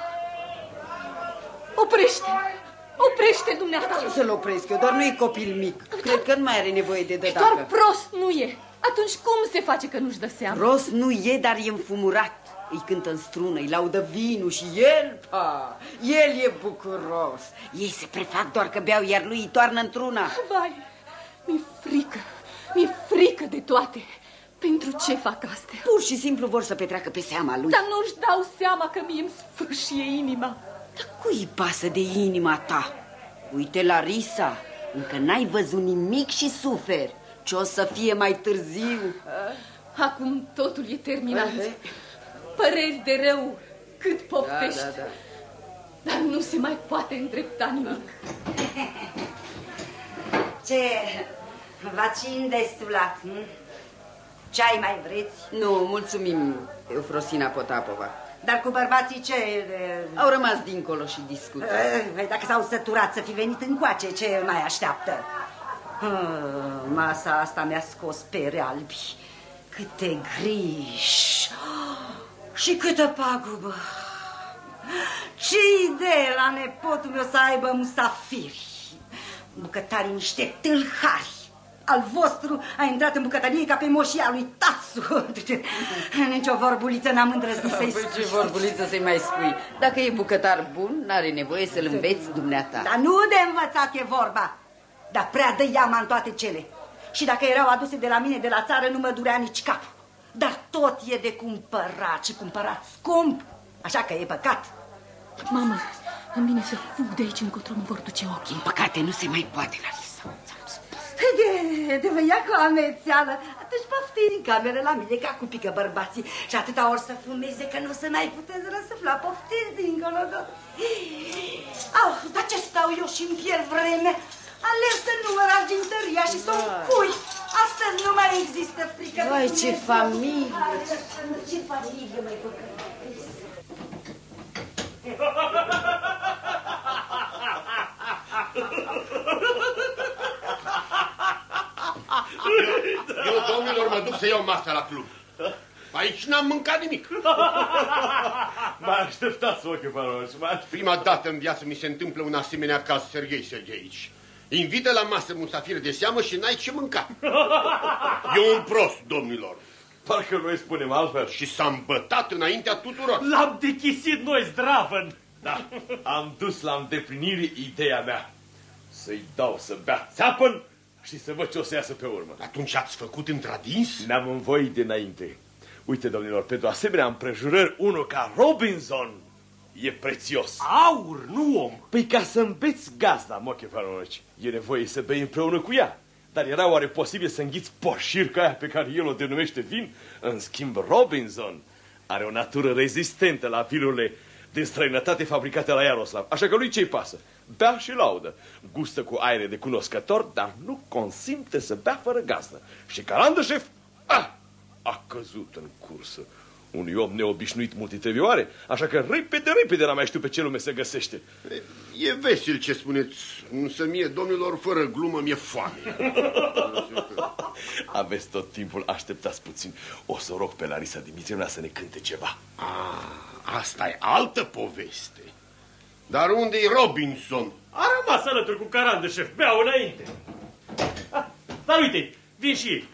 Oprește, dumneata. Ce să-l opresc eu? Doar nu e copil mic. Cred că nu mai are nevoie de dădacă. Doar prost nu e. Atunci cum se face că nu-și dă seama? Prost nu e, dar e înfumurat. Îi cântă în strună, îi laudă vinul și el e bucuros. Ei se prefac doar că beau, iar lui îi toarnă într-una. Vai, mi-e frică de toate. Pentru ce fac astea? Pur și simplu vor să petreacă pe seama lui. Dar nu-și dau seama că mie îmi sfârșie inima. Dar cui pasă de inima ta? Uite, Larisa, încă n-ai văzut nimic și suferi. Ce o să fie mai târziu? Acum totul e terminat. Păreri de rău, cât poftești. Da. Dar nu se mai poate îndrepta nimic. Ce vacin destulat, ce ai mai vreți? Nu, mulțumim, Eufrosina Potapova. Dar cu bărbații ce? Au rămas dincolo și discută. Dacă s-au săturat să fi venit încoace, ce mai așteaptă? Masa asta mi-a scos pere albi. Câte griji și câtă pagubă. Ce idee la nepotul meu să aibă musafiri. Bucătarii niște tâlhari. Al vostru a intrat în bucătărie ca pe moșia lui Tatsu. Nici o vorbuliță n-am îndrăznit să-i spui. Ce vorbuliță să-i mai spui? Dacă e bucătar bun, n-are nevoie să-l înveți dumneata. Dar nu de învățat e vorba. Dar prea dă iama în toate cele. Și dacă erau aduse de la mine de la țară, nu mă durea nici capul. Dar tot e de cumpărat și cumpărat scump. Așa că e păcat. Mamă, îmi vine să fug de aici încotro, mă vor duce ochii. Din păcate nu se mai poate, Larisa. De vă ia cu amețeală. Atunci poftiți în cameră la mine, ca cu pică bărbații. Și atâta ori să fumeze că nu o să mai puteți răsufla. Poftiți dincolo. Dar ce stau eu și-mi pierd vreme? Alerg să număr argintăria și să o încui. Astăzi nu mai există frică. Vai, ce familie! Ce familie, mai păcătă. Eu, domnilor, mă duc să iau masa la club. Aici n-am mâncat nimic. Mă așteptați, ochi paroși. Prima dată în viață mi se întâmplă un asemenea caz, Serghei Sergheici. Invită la masă musafir de seamă și n-ai ce mânca. E un prost, domnilor. Parcă noi spunem altfel. Și s-a îmbătat înaintea tuturor. L-am dechisit noi, zdravăn. Da, am dus la îndeplinire ideea mea. Să-i dau să bea țeapăn și să văd ce o să iasă pe urmă. Atunci ați făcut într-adins? Ne-am învoit dinainte. Uite, domnilor, pentru asemenea împrejurări, unul ca Robinson e prețios. Aur, nu om. Păi ca să îmbeți gazda, moche paroși, e nevoie să bei împreună cu ea. Dar era oare posibil să înghiți poșirca aia pe care el o denumește vin? În schimb, Robinson are o natură rezistentă la vinurile din străinătate fabricate la Iaroslav. Așa că lui ce-i pasă? Bea și laudă. Gustă cu aere de cunoscător, dar nu consimte să bea fără gazdă. Și Carandeșef a căzut în cursă. Unui om neobișnuit multitevioare, așa că repede n-am mai știu pe ce lume se găsește. E vesel ce spuneți, însă mie, domnilor, fără glumă, mi-e foame. Aveți tot timpul, așteptați puțin. O să rog pe Larisa Dimitrievna să ne cânte ceva. Asta e altă poveste. Dar unde-i Robinson? A rămas alături cu Carandeșef, beau înainte. Dar uite, vin și ei.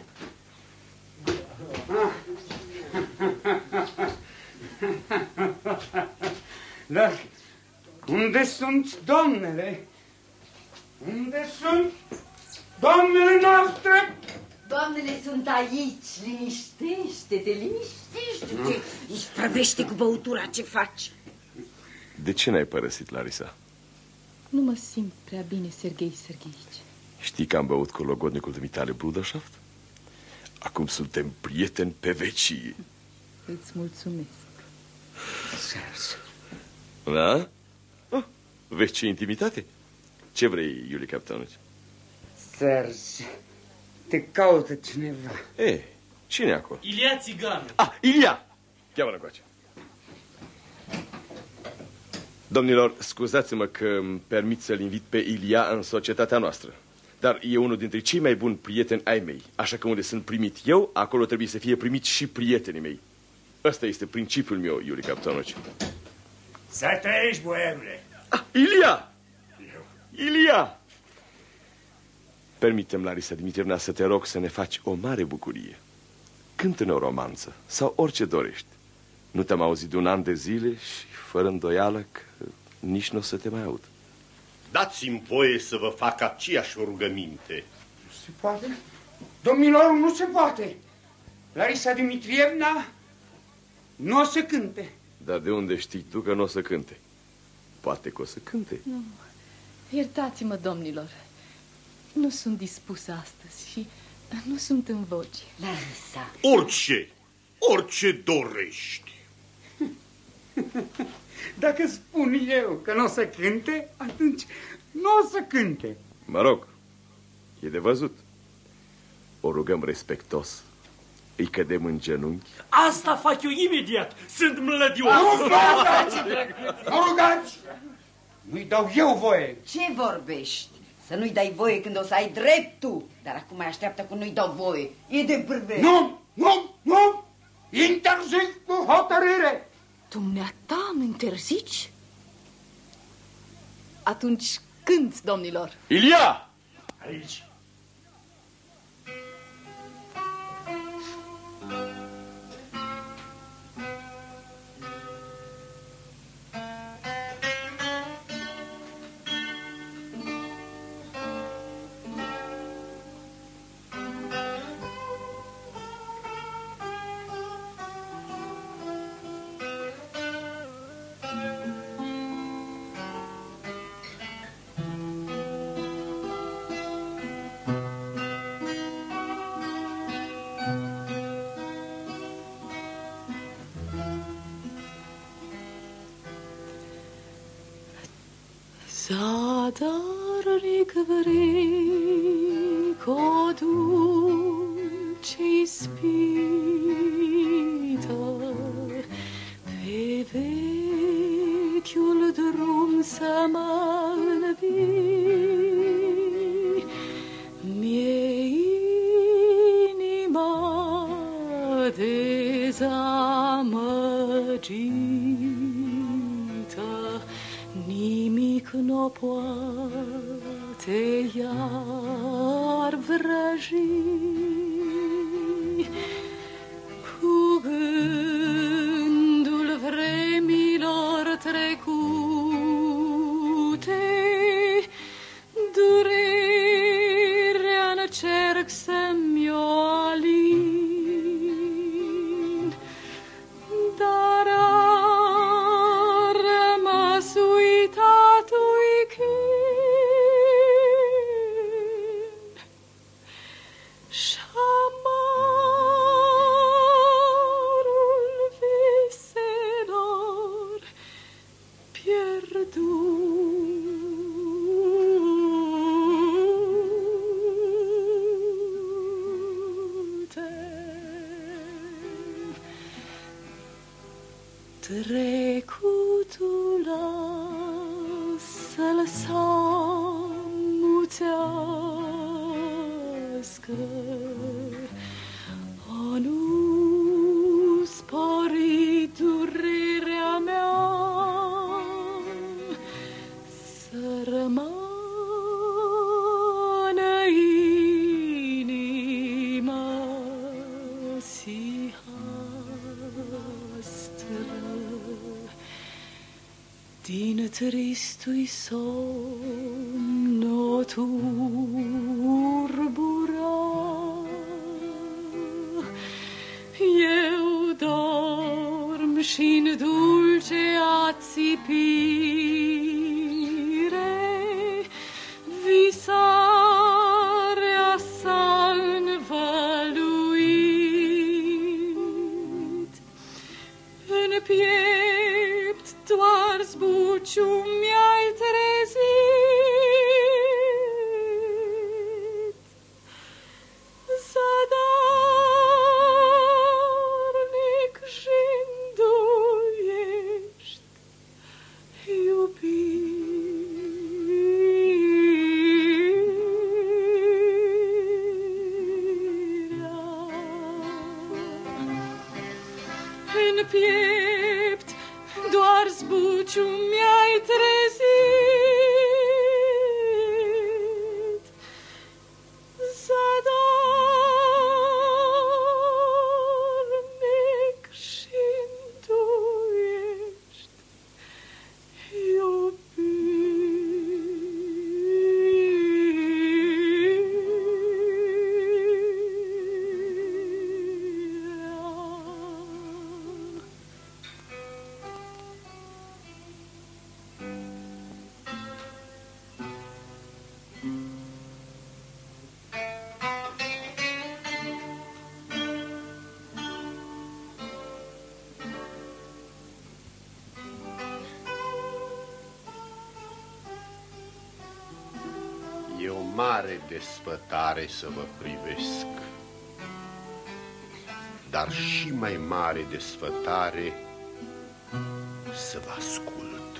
Dar unde sunt domnele? Unde sunt doamnele noastre? Doamnele sunt aici, liniștește-te, liniștește-te. Isprăvește cu băutura ce faci. De ce n-ai părăsit, Larisa? Nu mă simt prea bine, Serghei Sergheici. Știi că am băut cu logodnicul dumitale Brudersaft? Acum suntem prieteni pe vecie. Îți mulțumesc. Serge. Da? Vezi ce intimitate? Ce vrei, Iulie Capitanovici? Serge, te caută cineva. Cine e acolo? Ilia Țigan. Ilia! Cheamă-l încoace. Domnilor, scuzați-mă că îmi permit să-l invit pe Ilia în societatea noastră. Dar e unul dintre cei mai buni prieteni ai mei. Așa că unde sunt primit eu, acolo trebuie să fie primit și prietenii mei. Ăsta este principiul meu, Iulie Capitanovici. Să trăiești, boemule. Ilia! Ilia! Permite-mi, Larisa Dimitrievna, să te rog să ne faci o mare bucurie. Cântă-ne o romanță sau orice dorești. Nu te-am auzit de un an de zile și fără îndoială că nici nu o să te mai aud. Dați-mi voie să vă fac aceeași rugăminte. Nu se poate? Domnilor, nu se poate. Larisa Dimitrievna nu o să cânte. Dar de unde știi tu că nu o să cânte? Poate că o să cânte. Nu. Iertați-mă, domnilor. Nu sunt dispusă astăzi și nu sunt în voce. Larisa. Orice dorești. Dacă spun eu că nu o să cânte, atunci nu o să cânte. Mă rog, e de văzut. O rugăm respectos, îi cădem în genunchi. Asta fac eu imediat. Sunt mlădios. Mă rugați! Nu-i dau eu voie. Ce vorbești? Să nu-i dai voie când o să ai dreptul. Dar acum mai așteaptă că nu-i dau voie. E de bârbe. Nu! Interzic cu hotărâre. Dumneata îmi interzici? Atunci cânt, domnilor. Ilia! Aici. Zadarnic vric o dulce ispită, pe vechiul drum să mă învii, mi-e inima dezamăgită, nimic n-o poate iar vrăji. Cu gândul vremilor trecute, durerea încerc să-mi o alin, dar a rămas uitat-ui chin și amarul viselor pierdute. Trecutul să-l samuțească, o nu spori durerea mea, să rămână inima si astră. Din tristui somn o turbura, eu dorm și-n dulce ațipire visarea s-a învăluit. În piept doar zbuciu mi-ai trezit, zadarnic și-nduiești iubirea. În piept doar zbuciu mi-ai trezit, zadarnic și-nduiești E o mare desfătare să vă privesc, dar și mai mare desfătare să vă ascult.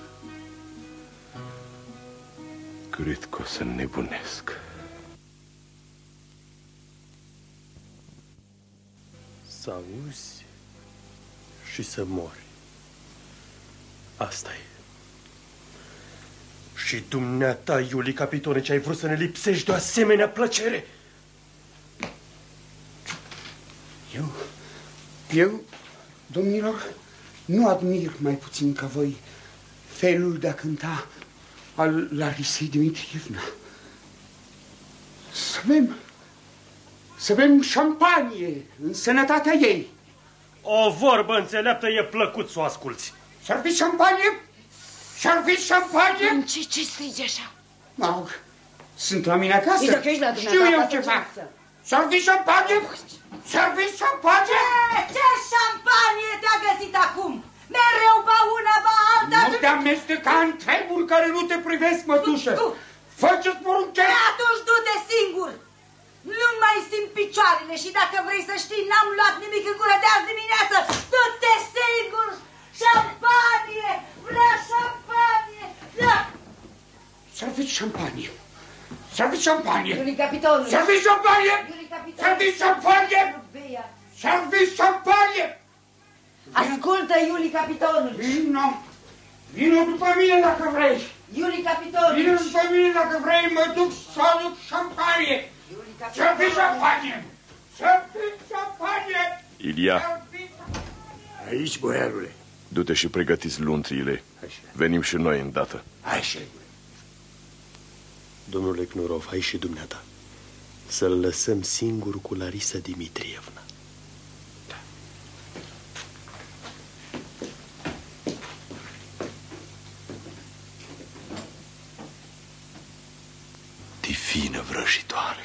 Cred că o să nebunesc. Să auzi și să mori. Asta e. Și dumneata, Iuli Capitonici, ai vrut să ne lipsești de o asemenea plăcere? Eu, domnilor, nu admir mai puțin ca voi felul de a cânta al Larisei Dimitrievna. Să bem șampanie în sănătatea ei. O vorbă înțeleaptă e plăcut să o asculți. Serviți șampanie? Serviți șampanie? Ce strigi așa? Mă rog, sunt la mine acasă. Dacă ești la știu eu ce fac. Serviți șampanie? Serviți șampanie? Ce șampanie te-a găsit acum? Mereu ba una, ba alta. Nu te amesteca în treburi care nu te privesc, mătușă. Fă ce-ți poruncesc. Atunci du-te singur. Nu mai simt picioarele și dacă vrei să știi, n-am luat nimic în gură de azi dimineață. Du-te singur. Șampanie! Vrea șampanie! Da! Serviți șampanie! Serviți șampanie! Iuli Capitonul! Serviți șampanie! Serviți șampanie! Serviți șampanie! Ascultă, Iuli Capitonul! Vino după mine dacă vrei! Iuli Capitonul! Vino după mine dacă vrei, mă duc să aduc șampanie! Serviți șampanie! Serviți șampanie! Ilia! Aici, boiarule. Du-te și pregătiți luntriile. Venim și noi îndată. Așa. Domnule Knurov, ai și dumneata. Să-l lăsăm singur cu Larisa Dimitrievna. Da. Divină vrăjitoare,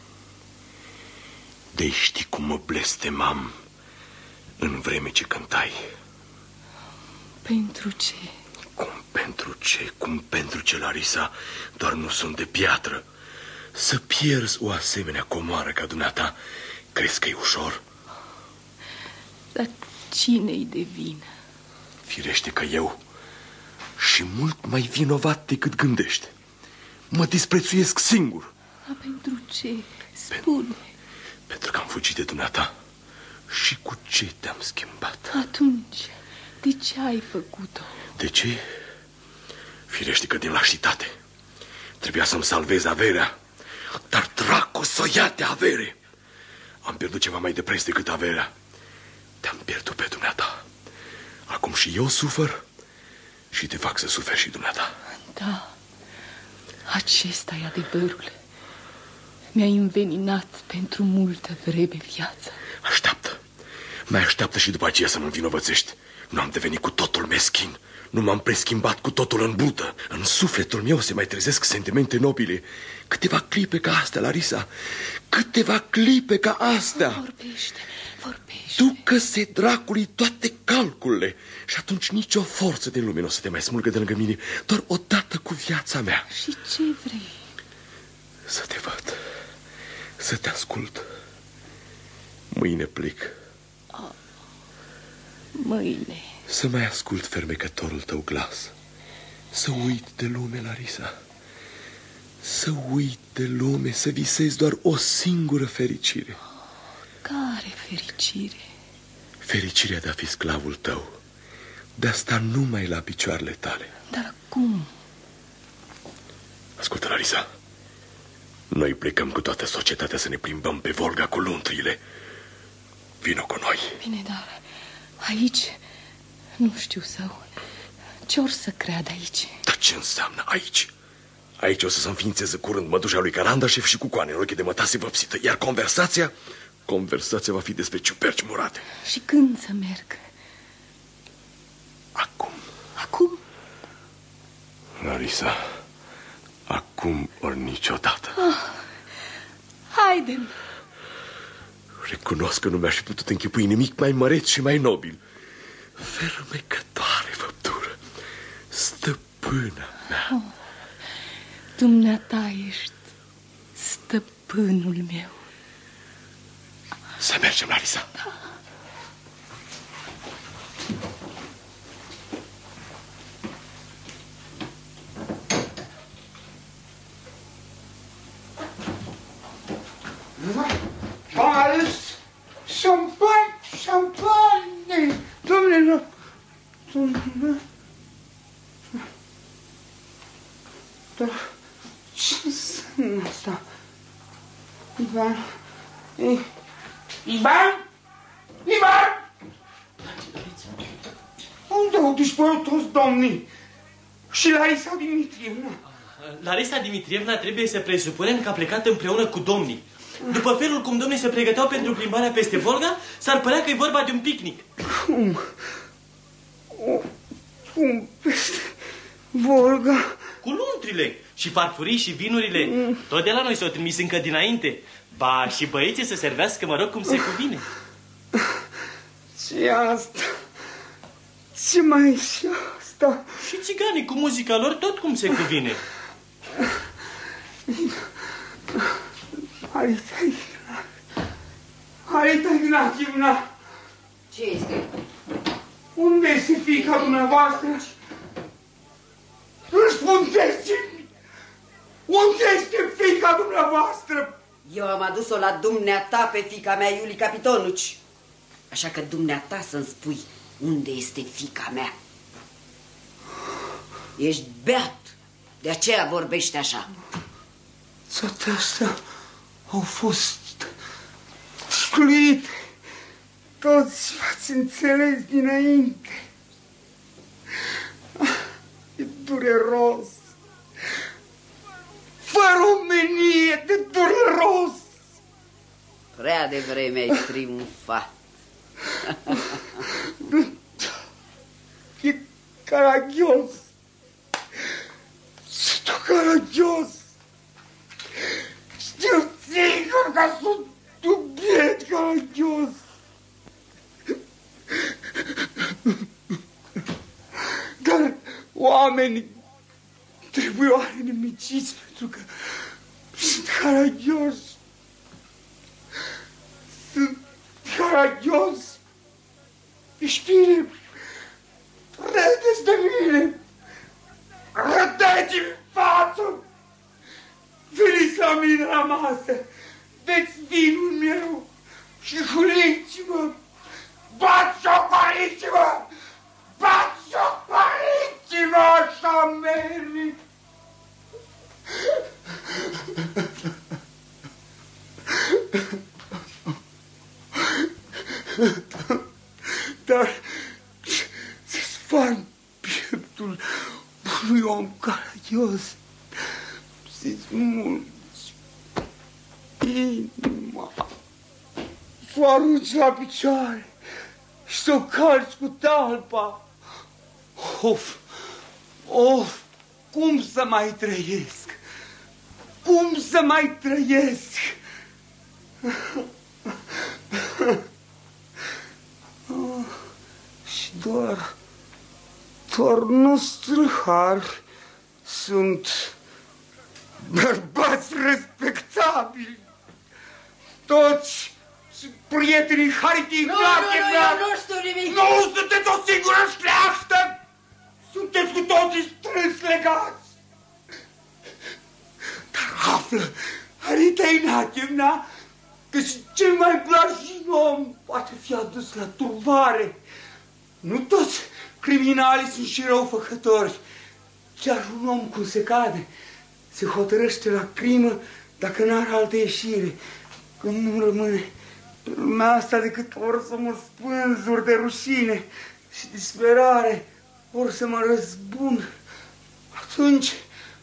de știi cum mă blestemam în vreme ce cântai. Pentru ce? Cum pentru ce? Cum pentru ce, Larisa? Doar nu sunt de piatră. Să pierzi o asemenea comoară ca dumneata, crezi că e ușor? Dar cine-i de vină? Firește că eu, și mult mai vinovat decât gândești. Mă disprețuiesc singur. Dar pentru ce? Spune. Pentru că am fugit de dumneata. Și cu ce te-am schimbat? Atunci, de ce ai făcut-o? De ce? Firește că din lașitate. Trebuia să-mi salvez averea. Dar dracu să ia de avere. Am pierdut ceva mai de preț decât averea. Te-am pierdut pe dumneata. Acum și eu sufăr și te fac să suferi și dumneata. Da, acesta e adevărul. Mi-ai înveninat pentru multă vreme viața. Așteaptă. Mai așteaptă și după aceea să mă învinovățești. Nu am devenit cu totul meschin. Nu m-am preschimbat cu totul în brută. În sufletul meu se mai trezesc sentimente nobile. Câteva clipe ca astea, Larisa. Câteva clipe ca astea. Vorbește, vorbește. Ducă-se dracului toate calculele. Și atunci nicio forță din lume nu o să te mai smulgă de lângă mine. Doar odată cu viața mea. Și ce vrei? Să te văd. Să te ascult. Mâine plec. Mâine. Să mai ascult fermecătorul tău glas. Să uit de lume, Larisa. Să uit de lume, să visez doar o singură fericire. Care fericire? Fericirea de a fi sclavul tău. De a sta numai la picioarele tale. Dar cum? Ascultă, Larisa. Noi plecăm cu toată societatea să ne plimbăm pe Volga cu luntriile. Vino cu noi. Bine, dar aici nu știu ce or să creadă aici. Dar ce înseamnă aici? Aici o să se înființeze curând mădușa lui Carandașev și Cucoane în ochii de mătase văpsită. Iar conversația va fi despre ciuperci murate. Și când să merg? Acum. Acum? Larisa, acum ori niciodată. Haide-mi. Recunosc că nu mi-aș fi putut închipui nimic mai măreț și mai nobil. Fermecătoare făptură, stăpâna mea. Dumneata ești stăpânul meu. Să mergem, Larisa. Da. Vals, șampanie, domnule, dar ce înseamnă asta? Ivan? Unde au dispărut toți domnii? Și Larisa Dimitrievna? Larisa Dimitrievna trebuie să presupunem că a plecat împreună cu domnii. După felul cum domnii se pregăteau pentru plimbarea peste Volga, s-ar părea că e vorba de un picnic. Cum peste Volga? Cu luntrile și farfurii și vinurile. Tot de la noi s-au trimis încă dinainte. Ba, și băieții să servească, mă rog, cum se cuvine. Ce asta? Ce mai e asta? Și țiganii cu muzica lor tot cum se cuvine. Arita Ignatievna! Ce este? Unde este fiica dumneavoastră? Răspundeți-mi! Unde este fiica dumneavoastră? Eu am adus-o la dumneata pe fiica mea, Iulie Capitonuci. Așa că dumneata să-mi spui unde este fiica mea. Ești beat, de aceea vorbești așa. Toate astea au fost excluite. Toți v-ați înțeles dinainte. E dureros. Fără omenie de dureros. Prea devreme ai triumfat. E caragios. Sunt caragios. Știu sigur că sunt un biet caragios. Dar oamenii trebuie oare nemiciți pentru că sunt caragios. Sunt caragios. Ești bine. Râdeți de mine. Râdeți-mi față. Veniți la mine la masă. Beți vinul meu și huliți-mă. Batjocoriți-mă! Batjocoriți-mă, așa merit! Dar să-ți fac pieptul unui om caragios, să-ți mulți inima, să o arunci la picioare și să o calci cu talpa. Of, cum să mai trăiesc? Cum să mai trăiesc? Și doar nu străhari, sunt bărbați respectabili. Toți sunt prietenii Haritii Ignatievna. Nu știu nimic. Nu sunteți o singură șleachtă. Sunteți cu toții strâns legați. Dar află, Harita Ignatievna, că și cel mai blajin om poate fi adus la turvare. Nu toți criminalii sunt și răufăcători. Chiar un om cum se cade se hotărăște la crimă dacă n-are altă ieșire. Când nu rămâne pe lumea asta decât ori să mă spânzur de rușine și disperare, ori să mă răzbun, atunci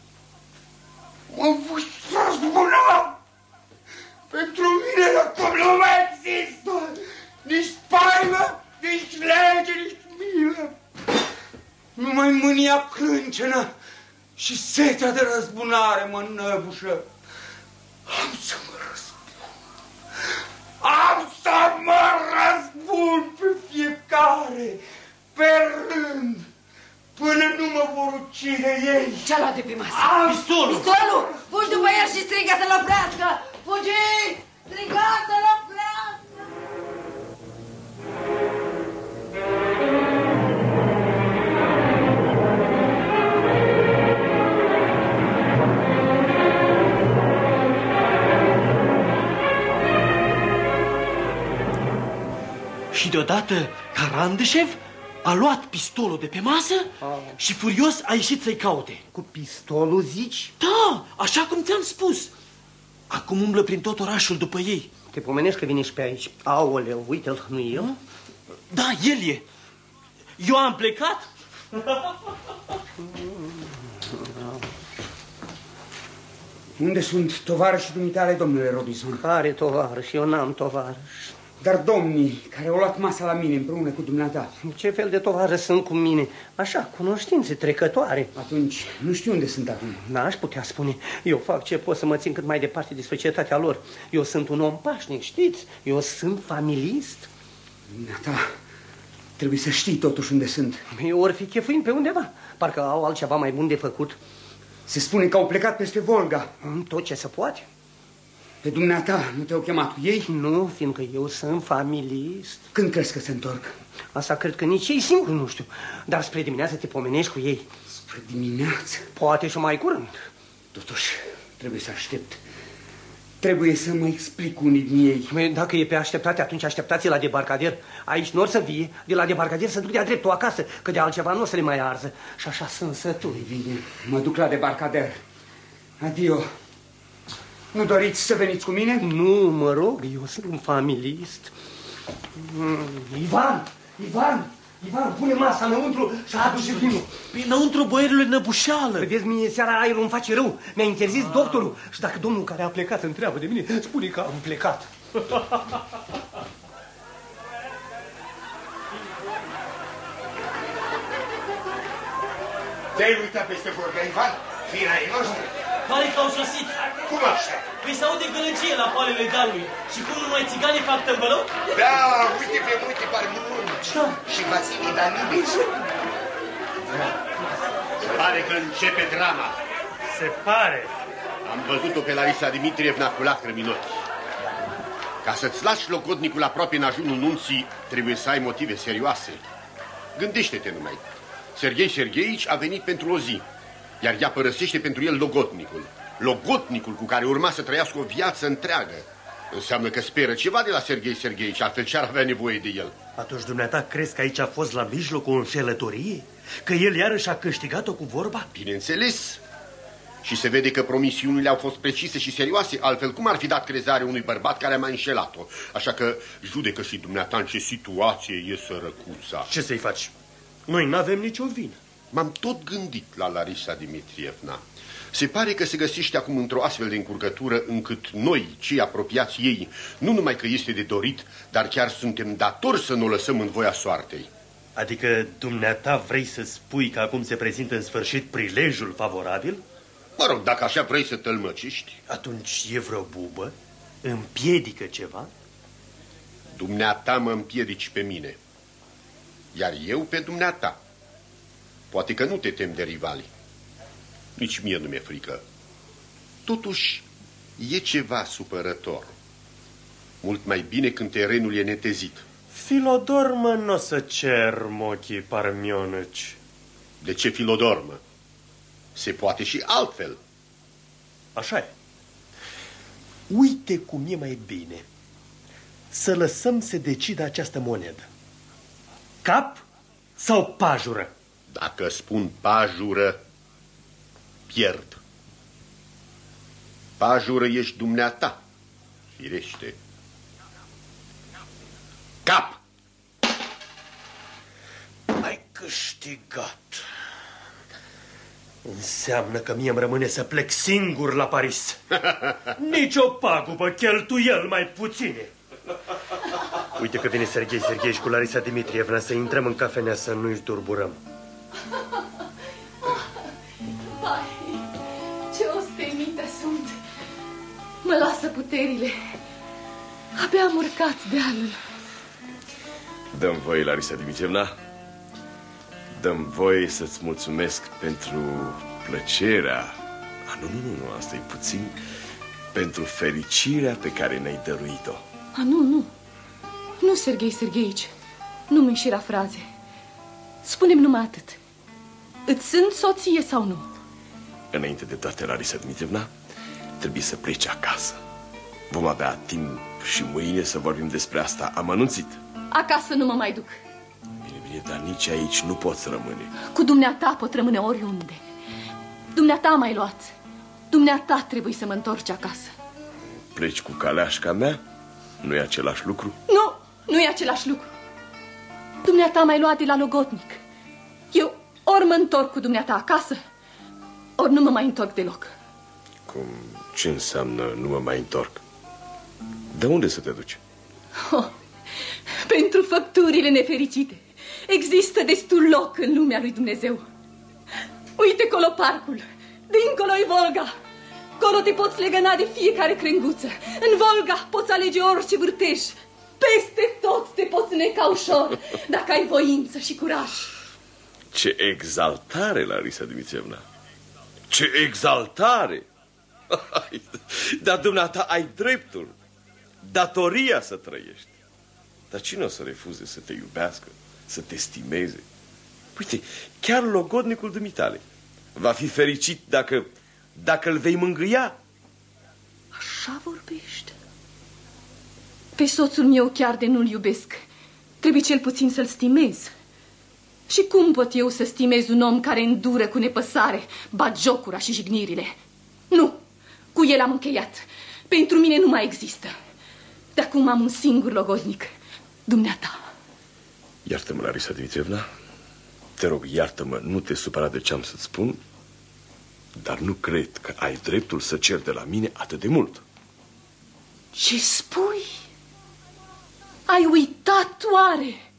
mă voi răzbuna. Pentru mine acum nu mai există nici spaimă, nici lege, nici milă. Numai mânia crâncenă și setea de răzbunare mă înnăbușă. Am să mă răzbun. Am să mă răzbun pe fiecare, pe rând, până nu mă vor ucide ei. Ce-a luat de pe masă? Pistolul! Pistolul! Fugi după el și strigă să-l oprească! Fugiți! Strigați să-l oprească! Și deodată Carandășev a luat pistolul de pe masă și furios a ieșit să-i caute. Cu pistolul, zici? Da, așa cum ți-am spus. Acum umblă prin tot orașul după ei. Te pomenești că vine și pe aici. Aoleu, uite-l, nu e el? Da, el e. Eu am plecat. Unde sunt tovarășii dumitale, domnule Robinson? Care tovarăș? Eu n-am tovarăș. Dar domnii care au luat masa la mine împreună cu dumneata. Ce fel de tovarăși sunt cu mine? Așa, cunoștințe trecătoare. Atunci, nu știu unde sunt acum. N-aș putea spune. Eu fac ce pot să mă țin cât mai departe de societatea lor. Eu sunt un om pașnic, știți? Eu sunt familist. Dumneata, Trebuie să știi totuși unde sunt. Ori fi chefuind pe undeva. Parcă au altceva mai bun de făcut. Se spune că au plecat peste Volga. Tot ce se poate. Pe dumneata nu te-au chemat cu ei? Nu, fiindcă eu sunt familist. Când crezi că se întorc? Asta cred că nici ei singuri nu știu. Dar spre dimineață te pomenești cu ei. Spre dimineață? Poate și mai curând. Totuși, trebuie să aștept. Trebuie să mă explic unii din ei. Dacă e pe așteptate, atunci așteptați la debarcader. Aici nu or să vie, de la debarcader să duc de-a dreptul acasă, că de altceva nu o să le mai arză. Și așa sunt sături. Bine, mă duc la debarcader. Adio. Nu doriți să veniți cu mine? Nu, mă rog, eu sunt un familist. Ivan, pune masa înăuntru și adu și vinul. Înăuntru, boierile, năbușeală. Vedeți, mie seara aerul îmi face rău. Mi-a interzis doctorul. Și dacă domnul care a plecat întreabă de mine, spune că am plecat. Te-ai uitat peste Volga, Ivan? Firea ei noastră? Pare că au sosit. Cum așa? Păi se aude gălăgie la poalele dealului. Și cum numai țiganii fac tămbălău? Da, uite pe multe parmulunci. Da. Și Vasile Danibici. Se pare că începe drama. Se pare. Am văzut-o pe Larisa Dimitrievna cu lacrimi în ochi. Ca să-ți lași logodnicul aproape în ajunul nunții, trebuie să ai motive serioase. Gândește-te numai. Serghei Sergheici a venit pentru o zi, iar ea părăsește pentru el logodnicul. Logodnicul cu care urma să trăiască o viață întreagă. Înseamnă că speră ceva de la Serghei Sergheici, altfel ce-ar avea nevoie de el? Atunci dumneata crezi că aici a fost la mijloc o înșelătorie? Că el iarăși a câștigat-o cu vorba? Bineînțeles. Și se vede că promisiunile au fost precise și serioase, altfel cum ar fi dat crezare unui bărbat care a mai înșelat-o? Așa că judecă și dumneata în ce situație e sărăcuța. Ce să-i faci? Noi n-avem nicio vină. M-am tot gândit la Larisa Dimitrievna. Se pare că se găsește acum într-o astfel de încurcătură încât noi, cei apropiați ei, nu numai că este de dorit, dar chiar suntem datori să nu o lăsăm în voia soartei. Adică dumneata vrei să spui că acum se prezintă în sfârșit prilejul favorabil? Mă rog, dacă așa vrei să tălmăcești. Atunci e vreo bubă? Împiedică ceva? Dumneata mă împiedici pe mine, iar eu pe dumneata. Poate că nu te temi de rivali. Nici mie nu mi-e frică. Totuși, e ceva supărător. Mult mai bine când terenul e netezit. Filodormă n-o să cerm ochii parmionăci. De ce filodormă? Se poate și altfel. Așa e. Uite cum e mai bine să lăsăm să decidă această monedă. Cap sau pajură? Dacă spun pajură, pierd. Pajură ești dumneata, firește. Cap! Ai câștigat. Înseamnă că mie îmi rămâne să plec singur la Paris. Nici o pagubă, cheltuieli mai puține. Uite că vine Serghei Sergheici cu Larisa Dimitrievna, să intrăm în cafenea să nu-i turburăm. Vai, ce ostenită sunt. Mă lasă puterile. Abia am urcat dealul. Dă-mi voie, Larisa Dimitrievna. Dă-mi voie să-ți mulțumesc pentru plăcerea... Nu, asta e puțin... Pentru fericirea pe care ne-ai dăruit-o. Nu, Serghei Sergheici. Nu-mi înșira fraze. Spune-mi numai atât. Îți sunt soție sau nu? Înainte de toate, Larisa Dimitrievna, trebuie să pleci acasă. Vom avea timp și mâine să vorbim despre asta amănunțit. Acasă nu mă mai duc. Bine, dar nici aici nu poți rămâne. Cu dumneata pot rămâne oriunde. Dumneata m-ai luat. Dumneata trebuie să mă întorci acasă. Pleci cu caleașca mea? Nu e același lucru? Nu e același lucru. Dumneata m-ai luat de la logodnic. Eu ori mă întorc cu dumneata acasă, ori nu mă mai întorc deloc. Cum? Ce înseamnă nu mă mai întorc? De unde să te duci? Pentru făpturile nefericite există destul loc în lumea lui Dumnezeu. Uite colo parcul, dincolo-i Volga. Colo te poți legăna de fiecare crenguță. În Volga poți alege orice vârtej. Peste tot te poți neca ușor, dacă ai voință și curaj. Ce exaltare, Larisa Dmitrievna! Ce exaltare! Dar dumneata ai dreptul, datoria să trăiești. Dar cine o să refuze să te iubească, să te stimeze? Uite, chiar logodnicul dumitale va fi fericit dacă îl vei mângâia. Așa vorbești? Pe soțul meu chiar de nu-l iubesc. Trebuie cel puțin să-l stimez. Și cum pot eu să stimez un om care îndură cu nepăsare batjocura și jignirile? Nu, cu el am încheiat. Pentru mine nu mai există. De acum am un singur logodnic, dumneata. Iartă-mă, Larisa Dmitrievna. Te rog, iartă-mă, nu te supăra de ce am să-ți spun, dar nu cred că ai dreptul să ceri de la mine atât de mult. Ce spui? Ai uitat oare?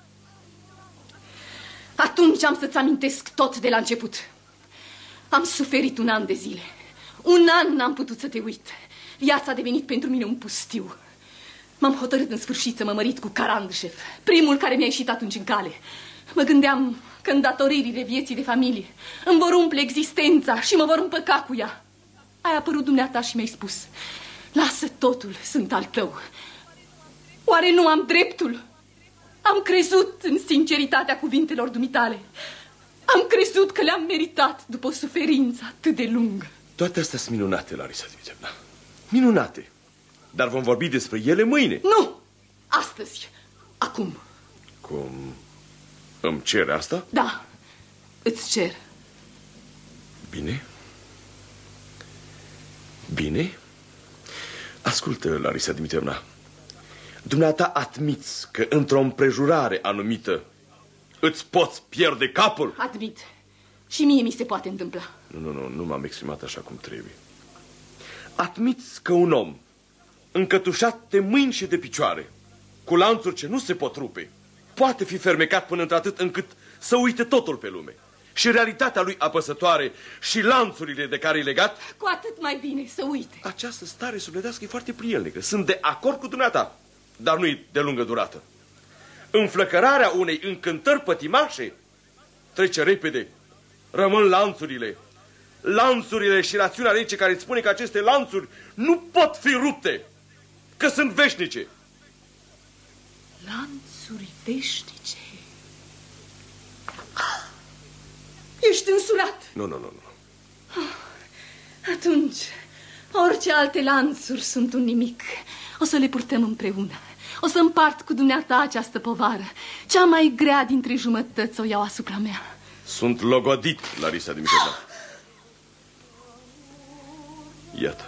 Atunci am să-ți amintesc tot de la început. Am suferit 1 an de zile. 1 an n-am putut să te uit. Viața a devenit pentru mine un pustiu. M-am hotărât în sfârșit să mă mărit cu Carandșev, primul care mi-a ieșit atunci în cale. Mă gândeam că îndatoririle vieții de familie îmi vor umple existența și mă vor împăca cu ea. Ai apărut dumneata și mi-ai spus: lasă totul, sunt al tău. Oare nu am dreptul? Am crezut în sinceritatea cuvintelor dumitale. Am crezut că le-am meritat după o suferință atât de lungă. Toate astea sunt minunate, Larisa Dmitrievna. Minunate. Dar vom vorbi despre ele mâine. Nu! Astăzi. Acum. Cum? Îmi cere asta? Da, îți cer. Bine. Bine. Ascultă, Larisa Dmitrievna. Dumneata admiți că într-o împrejurare anumită îți poți pierde capul? Admit. Și mie mi se poate întâmpla. Nu m-am exprimat așa cum trebuie. Admiți că un om încătușat de mâini și de picioare, cu lanțuri ce nu se pot rupe, poate fi fermecat până într-atât încât să uite totul pe lume. Și realitatea lui apăsătoare și lanțurile de care e legat, cu atât mai bine să uite. Această stare sufletească e foarte prielnică. Sunt de acord cu dumneata, dar nu e de lungă durată. Înflăcărarea unei încântări pătimașe trece repede. Rămân lanțurile și rațiunea rece care îți spune că aceste lanțuri nu pot fi rupte, că sunt veșnice. Lanțuri veșnice? Ești însurat. Nu. Atunci, orice alte lanțuri sunt un nimic. O să le purtăm împreună. O să împart cu dumneata această povară. Cea mai grea dintre jumătăți o iau asupra mea. Sunt logodit, Larisa Dmitrievna. Iată,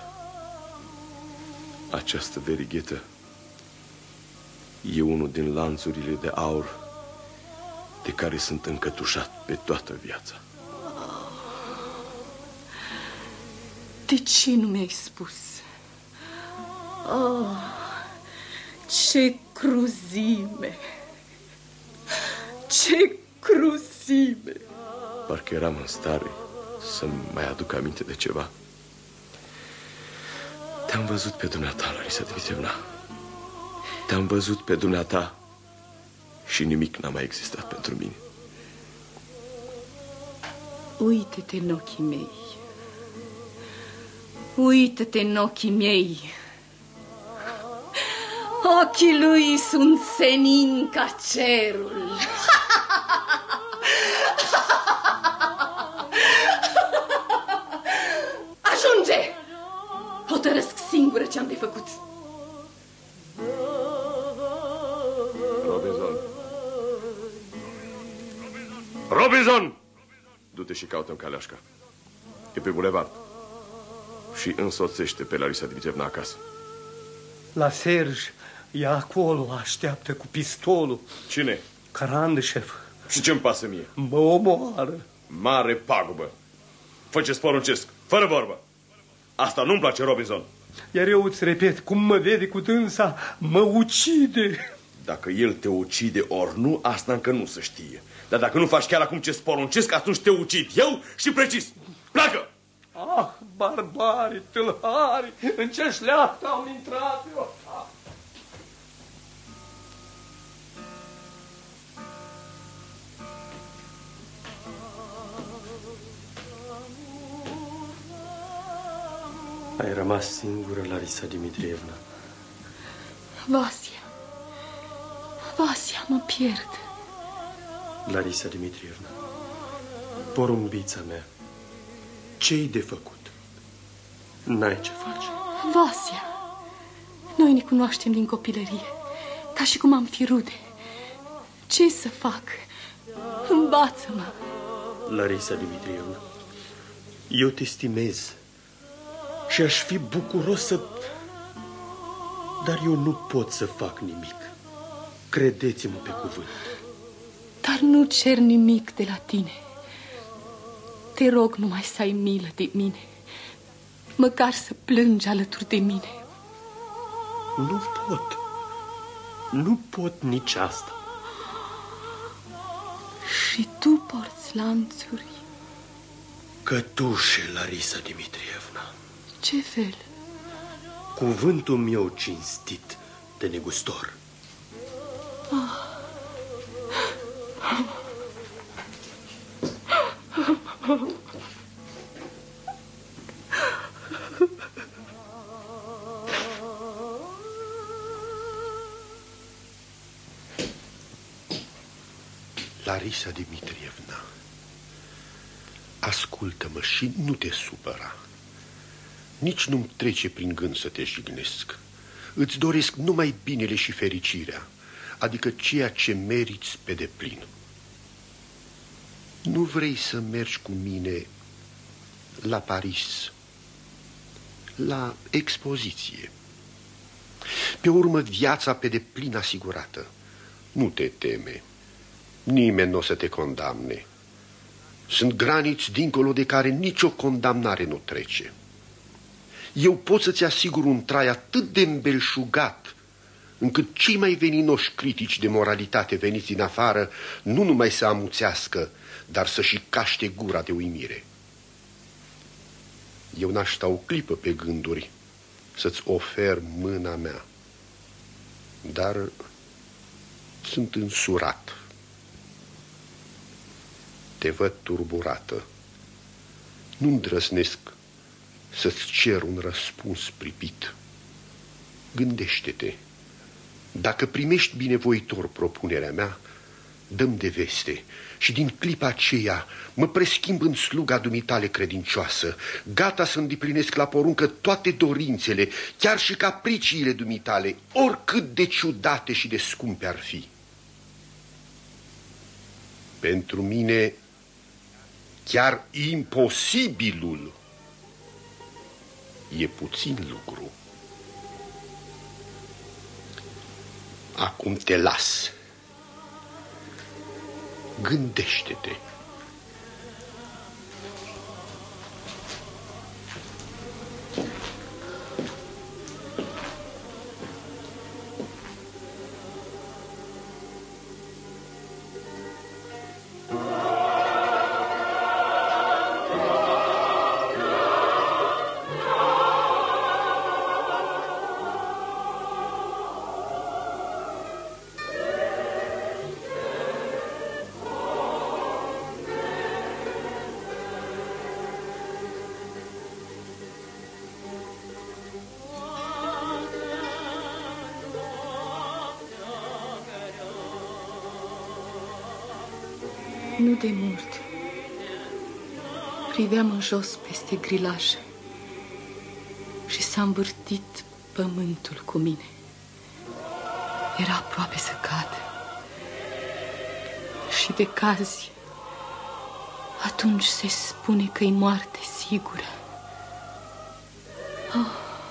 această verighetă e unul din lanțurile de aur de care sunt încătușat pe toată viața. De ce nu mi-ai spus? Oh, ce cruzime! Ce cruzime! Parcă eram în stare să mai aduc aminte de ceva. Te-am văzut pe dumneata, Larisa Dmitrievna. Te-am văzut pe dumneata și nimic n-a mai existat pentru mine. Uită-te în ochii mei. Uită-te în ochii mei. Ochii lui sunt senin ca cerul. Ajunge! Hotărăsc singură ce am de făcut. Robinson! Du-te și caută-mi caleașca. E pe bulevard. Și însoțește pe Larisa Dmitrievna acasă. La Serge, e acolo, așteaptă cu pistolul. Cine? Carandșev. Și ce-mi pasă mie? Mă omoară. Mare pagubă. Fă ce-ți poruncesc, fără vorbă. Asta nu-mi place, Robinson. Iar eu îți repet, cum mă vede cu dânsa, mă ucide. Dacă el te ucide ori nu, asta încă nu se știe. Dar dacă nu faci chiar acum ce-ți poruncesc, atunci te ucid eu și precis. Pleacă! Ah, barbari, tâlhari, în ce șleaptă am intrat eu? Ai rămas singură, Larisa Dimitrievna. Vasia. Vasia, mă pierd. Larisa Dimitrievna, porumbița mea, ce-i de făcut? N-ai ce face. Vasia, noi ne cunoaștem din copilărie, ca și cum am fi rude. Ce să fac? Învață-mă. Larisa Dimitrievna, eu te stimez și aș fi bucuros să... Dar eu nu pot să fac nimic. Credeți-mă pe cuvânt. Dar nu cer nimic de la tine. Te rog numai să ai milă de mine, măcar să plângi alături de mine. Nu pot. Nu pot nici asta. Și tu porți lanțuri? Cătușe, Larisa Dimitrievna. Ce fel? Cuvântul meu cinstit de negustor. Larisa Dimitrievna, ascultă-mă și nu te supăra. Nici nu-mi trece prin gând să te jignesc. Îți doresc numai binele și fericirea, adică ceea ce meriți pe deplin. Nu vrei să mergi cu mine la Paris, la expoziție? Pe urmă, viața pe deplin asigurată. Nu te teme, nimeni nu o să te condamne. Sunt graniți dincolo de care nicio condamnare nu trece. Eu pot să-ți asigur un trai atât de îmbelșugat, încât cei mai veninoși critici de moralitate veniți din afară nu numai să amuțească, dar să și caște gura de uimire. Eu n-aș sta o clipă pe gânduri să-ți ofer mâna mea, dar sunt însurat. Te văd turburată. Nu îndrăznesc să-ți cer un răspuns pripit. Gândește-te. Dacă primești binevoitor propunerea mea, dă-mi de veste și din clipa aceea mă preschimb în sluga dumitale credincioasă, gata să îndeplinesc la poruncă toate dorințele, chiar și capriciile dumitale, oricât de ciudate și de scumpe ar fi. Pentru mine, chiar imposibilul e puțin lucru. Acum te las. Gândește-te. Nu de mult priveam în jos peste grilaj și s-a învârtit pământul cu mine. Era aproape să cad. Și de cazi, atunci se spune că e moarte sigură. Oh,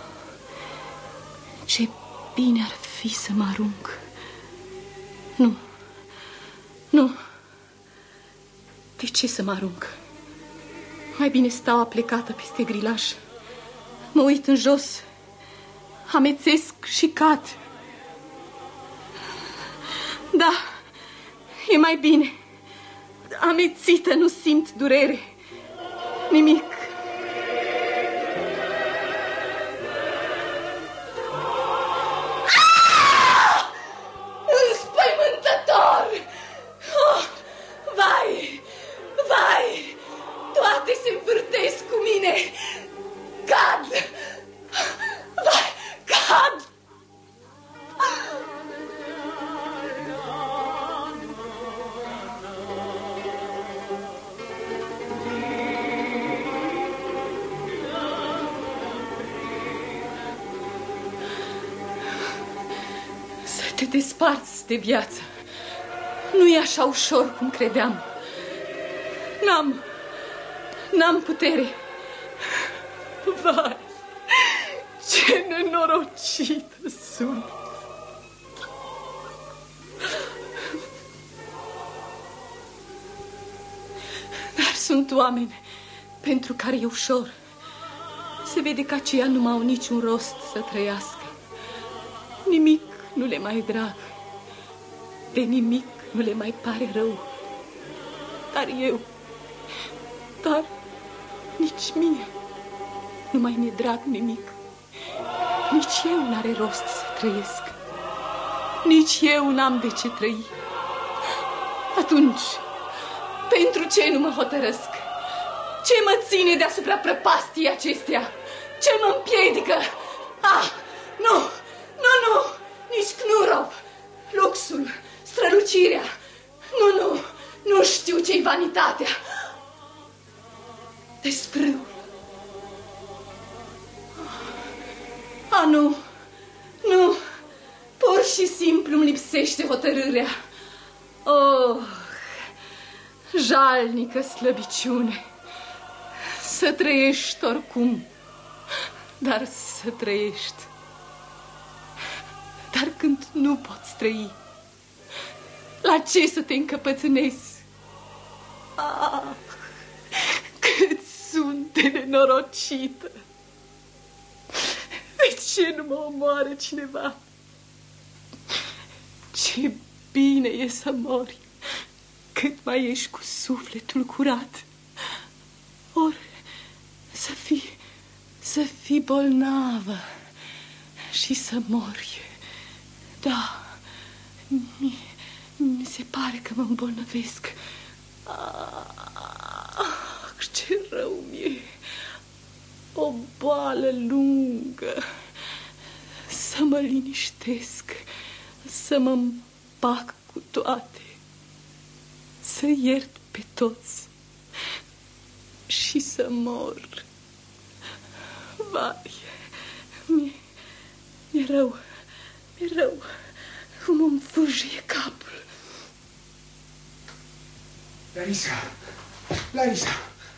ce bine ar fi să mă arunc. Nu, nu. De ce să mă arunc? Mai bine stau aplecată peste grilaj. Mă uit în jos, amețesc și cad. Da, e mai bine. Amețită, nu simt durere. Nimic. Înspăimântător! Oh, vai! Vai! Toate se învârtesc cu mine! Cad! Te desparți de viață. Nu e așa ușor cum credeam. N-am putere. Vai, ce nenorocită sunt. Dar sunt oameni pentru care e ușor. Se vede că aceia nu au niciun rost să trăiască. Nimic nu le mai drag. De nimic nu le mai pare rău. Dar nici mie nu mai mi-e drag nimic. Nici eu n-are rost să trăiesc. Nici eu n-am de ce trăi. Atunci, pentru ce nu mă hotărăsc? Ce mă ține deasupra prăpastiei acesteia? Ce mă împiedică? Nu! Nici Knurov, luxul, strălucirea. Nu știu ce-i vanitatea. Desfrâul. Nu. Pur și simplu îmi lipsește hotărârea. Jalnică slăbiciune. Să trăiești oricum, dar să trăiești. Dar când nu poți trăi, la ce să te încăpățânezi? Cât sunt de nenorocită! De ce nu mă omoară cineva? Ce bine e să mori cât mai ești cu sufletul curat. Ori să fii bolnavă și să mori. Da, mi se pare că mă îmbolnăvesc. Ce rău mi-e. O boală lungă. Să mă liniștesc, să mă împac cu toate, să iert pe toți și să mor. Vai, mi-e rău, cum îmi fâșie capul. Larisa!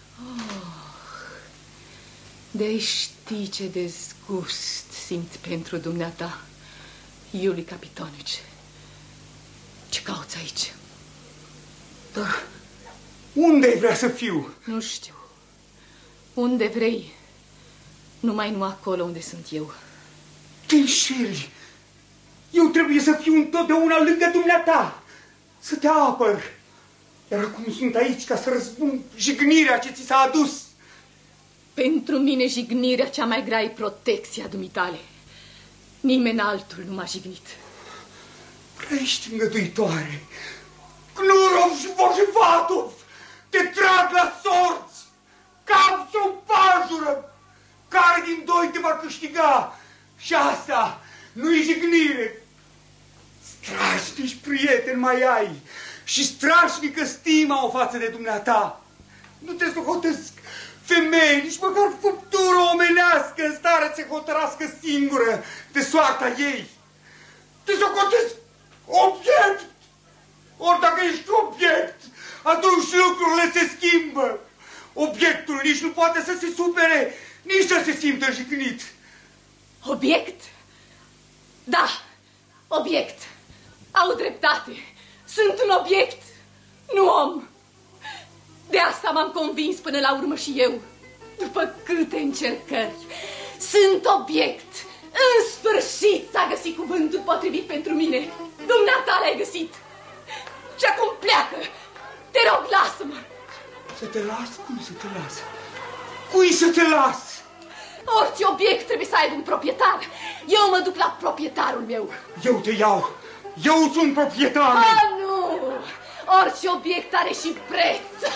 De-ai ști ce dezgust simt pentru dumneata, Iuli Capitonici. Ce cauți aici? Dar unde vrea să fiu? Nu știu. Unde vrei. Numai nu acolo unde sunt eu. Te înșeli. Eu trebuie să fiu întotdeauna lângă dumneata, să te apăr. Iar acum sunt aici ca să răzbun jignirea ce ți s-a adus. Pentru mine jignirea cea mai grea e protecția dumitale. Nimeni altul nu m-a jignit. Prea ești îngăduitoare. Knurov și Vojevatov te trag la sorți. Cap sau pajură. Care din doi te va câștiga? Și asta nu-i jignire. Strașnici prieteni mai ai și strașnică stima o față de dumneata. Nu te sohotesc femei, nici măcar făptură omenească în stare să se hotărască singură de soarta ei. Te socotesc obiect. Ori dacă ești obiect, atunci lucrurile se schimbă. Obiectul nici nu poate să se supere, nici să se simtă jignit. Obiect? Da, obiect. Au dreptate. Sunt un obiect, nu om. De asta m-am convins până la urmă și eu, după câte încercări. Sunt obiect. În sfârșit s-a găsit cuvântul potrivit pentru mine. Dumneata l-ai găsit. Și acum pleacă. Te rog, lasă-mă. Să te las? Cum să te las? Cui să te las? Orice obiect trebuie să aibă un proprietar. Eu mă duc la proprietarul meu. Eu te iau. Eu sunt proprietarul. Nu! Orice obiect are și preț.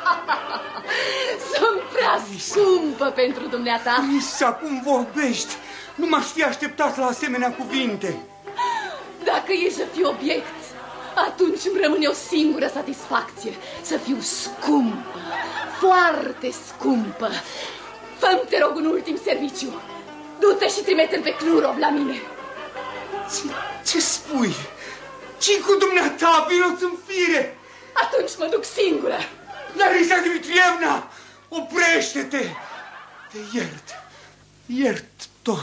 Sunt prea scumpă pentru dumneata. Lisa, cum vorbești? Nu m-aș fi așteptat la asemenea cuvinte. Dacă e să fiu obiect, atunci îmi rămâne o singură satisfacție. Să fiu scumpă, foarte scumpă. Fă-mi, te rog, un ultim serviciu. Du-te și trimite-l pe Knurov la mine. Ce spui? Ce cu dumneata? Vino-ți în fire! Atunci mă duc singură. Larisa Dmitrievna, oprește-te! Te iert tot.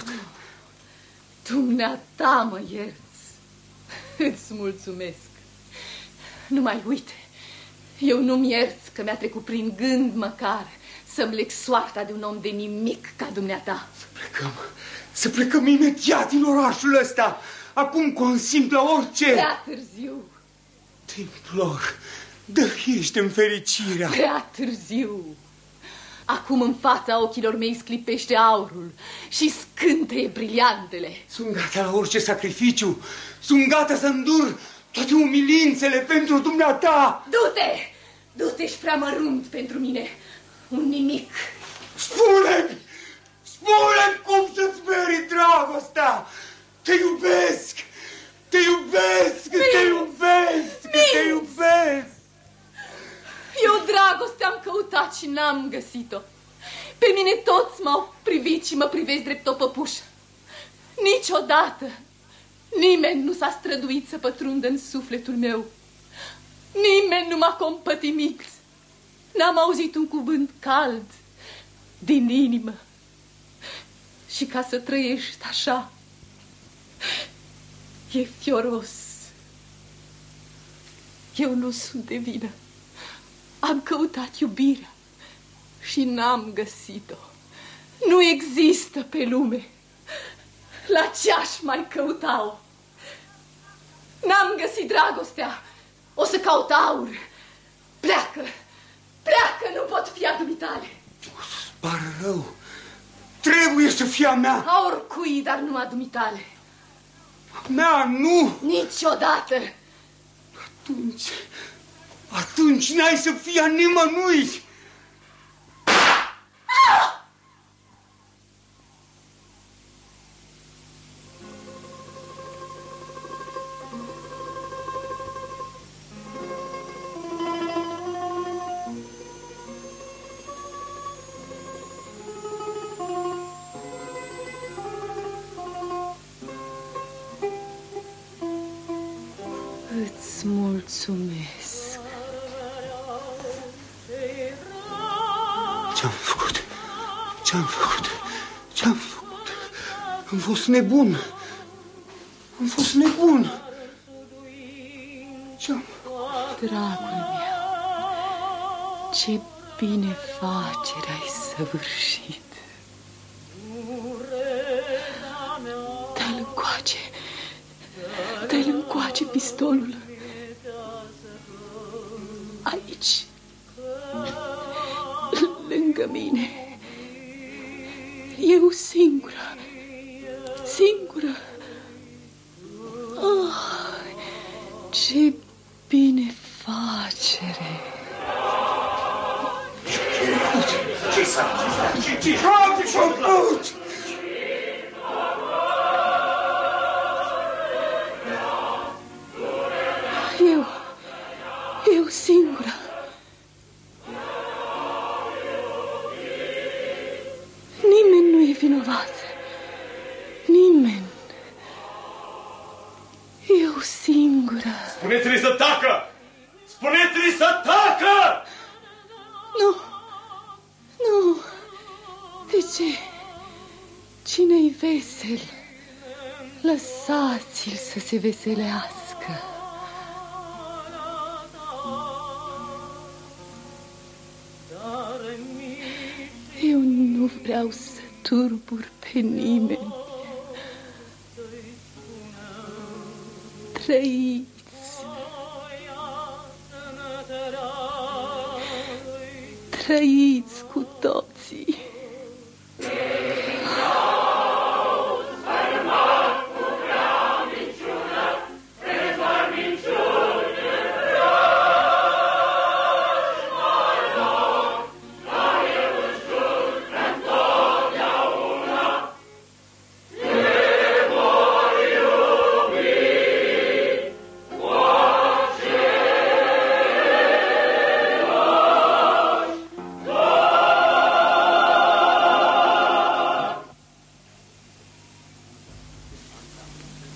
Dumneata mă ierți. Îți mulțumesc. Numai uite, eu nu-mi ierți că mi-a trecut prin gând măcar să-mi leg soarta de un om de nimic ca dumneata. Să plecăm imediat din orașul ăsta. Acum consimt la orice. Prea târziu. Te implor, dăruiește-mi fericirea. Prea târziu. Acum în fața ochilor mei sclipește aurul și scânteie briliantele. Sunt gata la orice sacrificiu. Sunt gata să îndur toate umilințele pentru dumneata. Du-te! Du-te, ești prea mărunt pentru mine. Un nimic. Spune-mi! Spune-mi cum să-ți meri dragostea! Te iubesc! Te iubesc! Te iubesc! Te iubesc! Eu dragoste am căutat și n-am găsit-o. Pe mine toți m-au privit și mă privesc drept o păpușă. Niciodată nimeni nu s-a străduit să pătrundă în sufletul meu. Nimeni nu m-a compătimit. N-am auzit un cuvânt cald din inimă. Și ca să trăiești așa, e fioros. Eu nu sunt de vină. Am căutat iubirea și n-am găsit-o. Nu există pe lume. La ce aș mai căuta-o? N-am găsit dragostea. O să caut aur. Pleacă, pleacă, nu pot fi a dumitale. O să-ți pară rău. Trebuie să fie a mea. A oricui, dar nu a dumitale. A mea, nu. Niciodată. Atunci n-ai să fie a nimănui. Îți mulțumesc. Ce-am făcut? Ce-am făcut? Ce-am făcut? Am fost nebun. Am fost nebun. Ce-am făcut? Dragul meu, ce binefacere ai săvârșit. Dă-l încoace. Dă-l încoace pistolul. Aici. Lângă mine. Eu singură. Singură. Oh, ce binefacere. Ce s-a făcut? Eu singură. Nimeni nu e vinovat. Nimeni. Eu singură. Spuneți-li să tacă! Spuneți-li să tacă! Nu. Nu. De ce? Cine-i vesel, lăsați-l să se veselească. Eu nu vreau să turbur pe nimeni. Trăiți. Trăiți cu toții. Oh!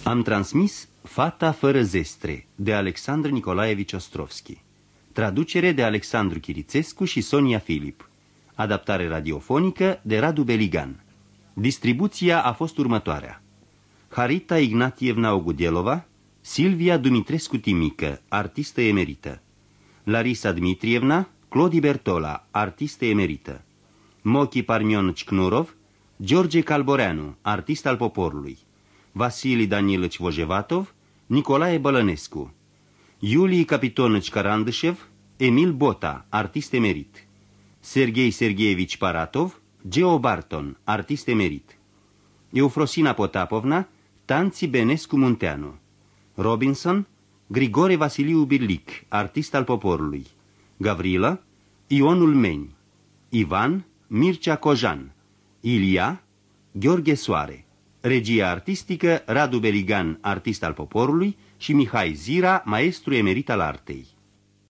Am transmis Fata fără zestre, de Alexandru Nicolaevici Ostrovski. Traducere de Alexandru Chirițescu și Sonia Filip. Adaptare radiofonică de Radu Beligan. Distribuția a fost următoarea: Harita Ignatievna Ogudelova, Silvia Dumitrescu Timică, artistă emerită; Larisa Dmitrievna, Clodi Bertola, artistă emerită; Mochi Parmion Chnurov, George Calboreanu, artist al poporului; Vasili Danilăci Vojevatov, Nicolae Bălănescu; Iulii Capitonăci Carandâșev, Emil Bota, artist emerit; Serghei Serghievici Paratov, Geo Barton, artist emerit; Eufrosina Potapovna, Tanți Benescu Munteanu; Robinson, Grigore Vasiliu Birlic, artist al poporului; Gavrila, Ionul Meni; Ivan, Mircea Cojan; Ilia, Gheorghe Soare. Regia artistică Radu Beligan, artist al poporului, și Mihai Zira, maestru emerit al artei.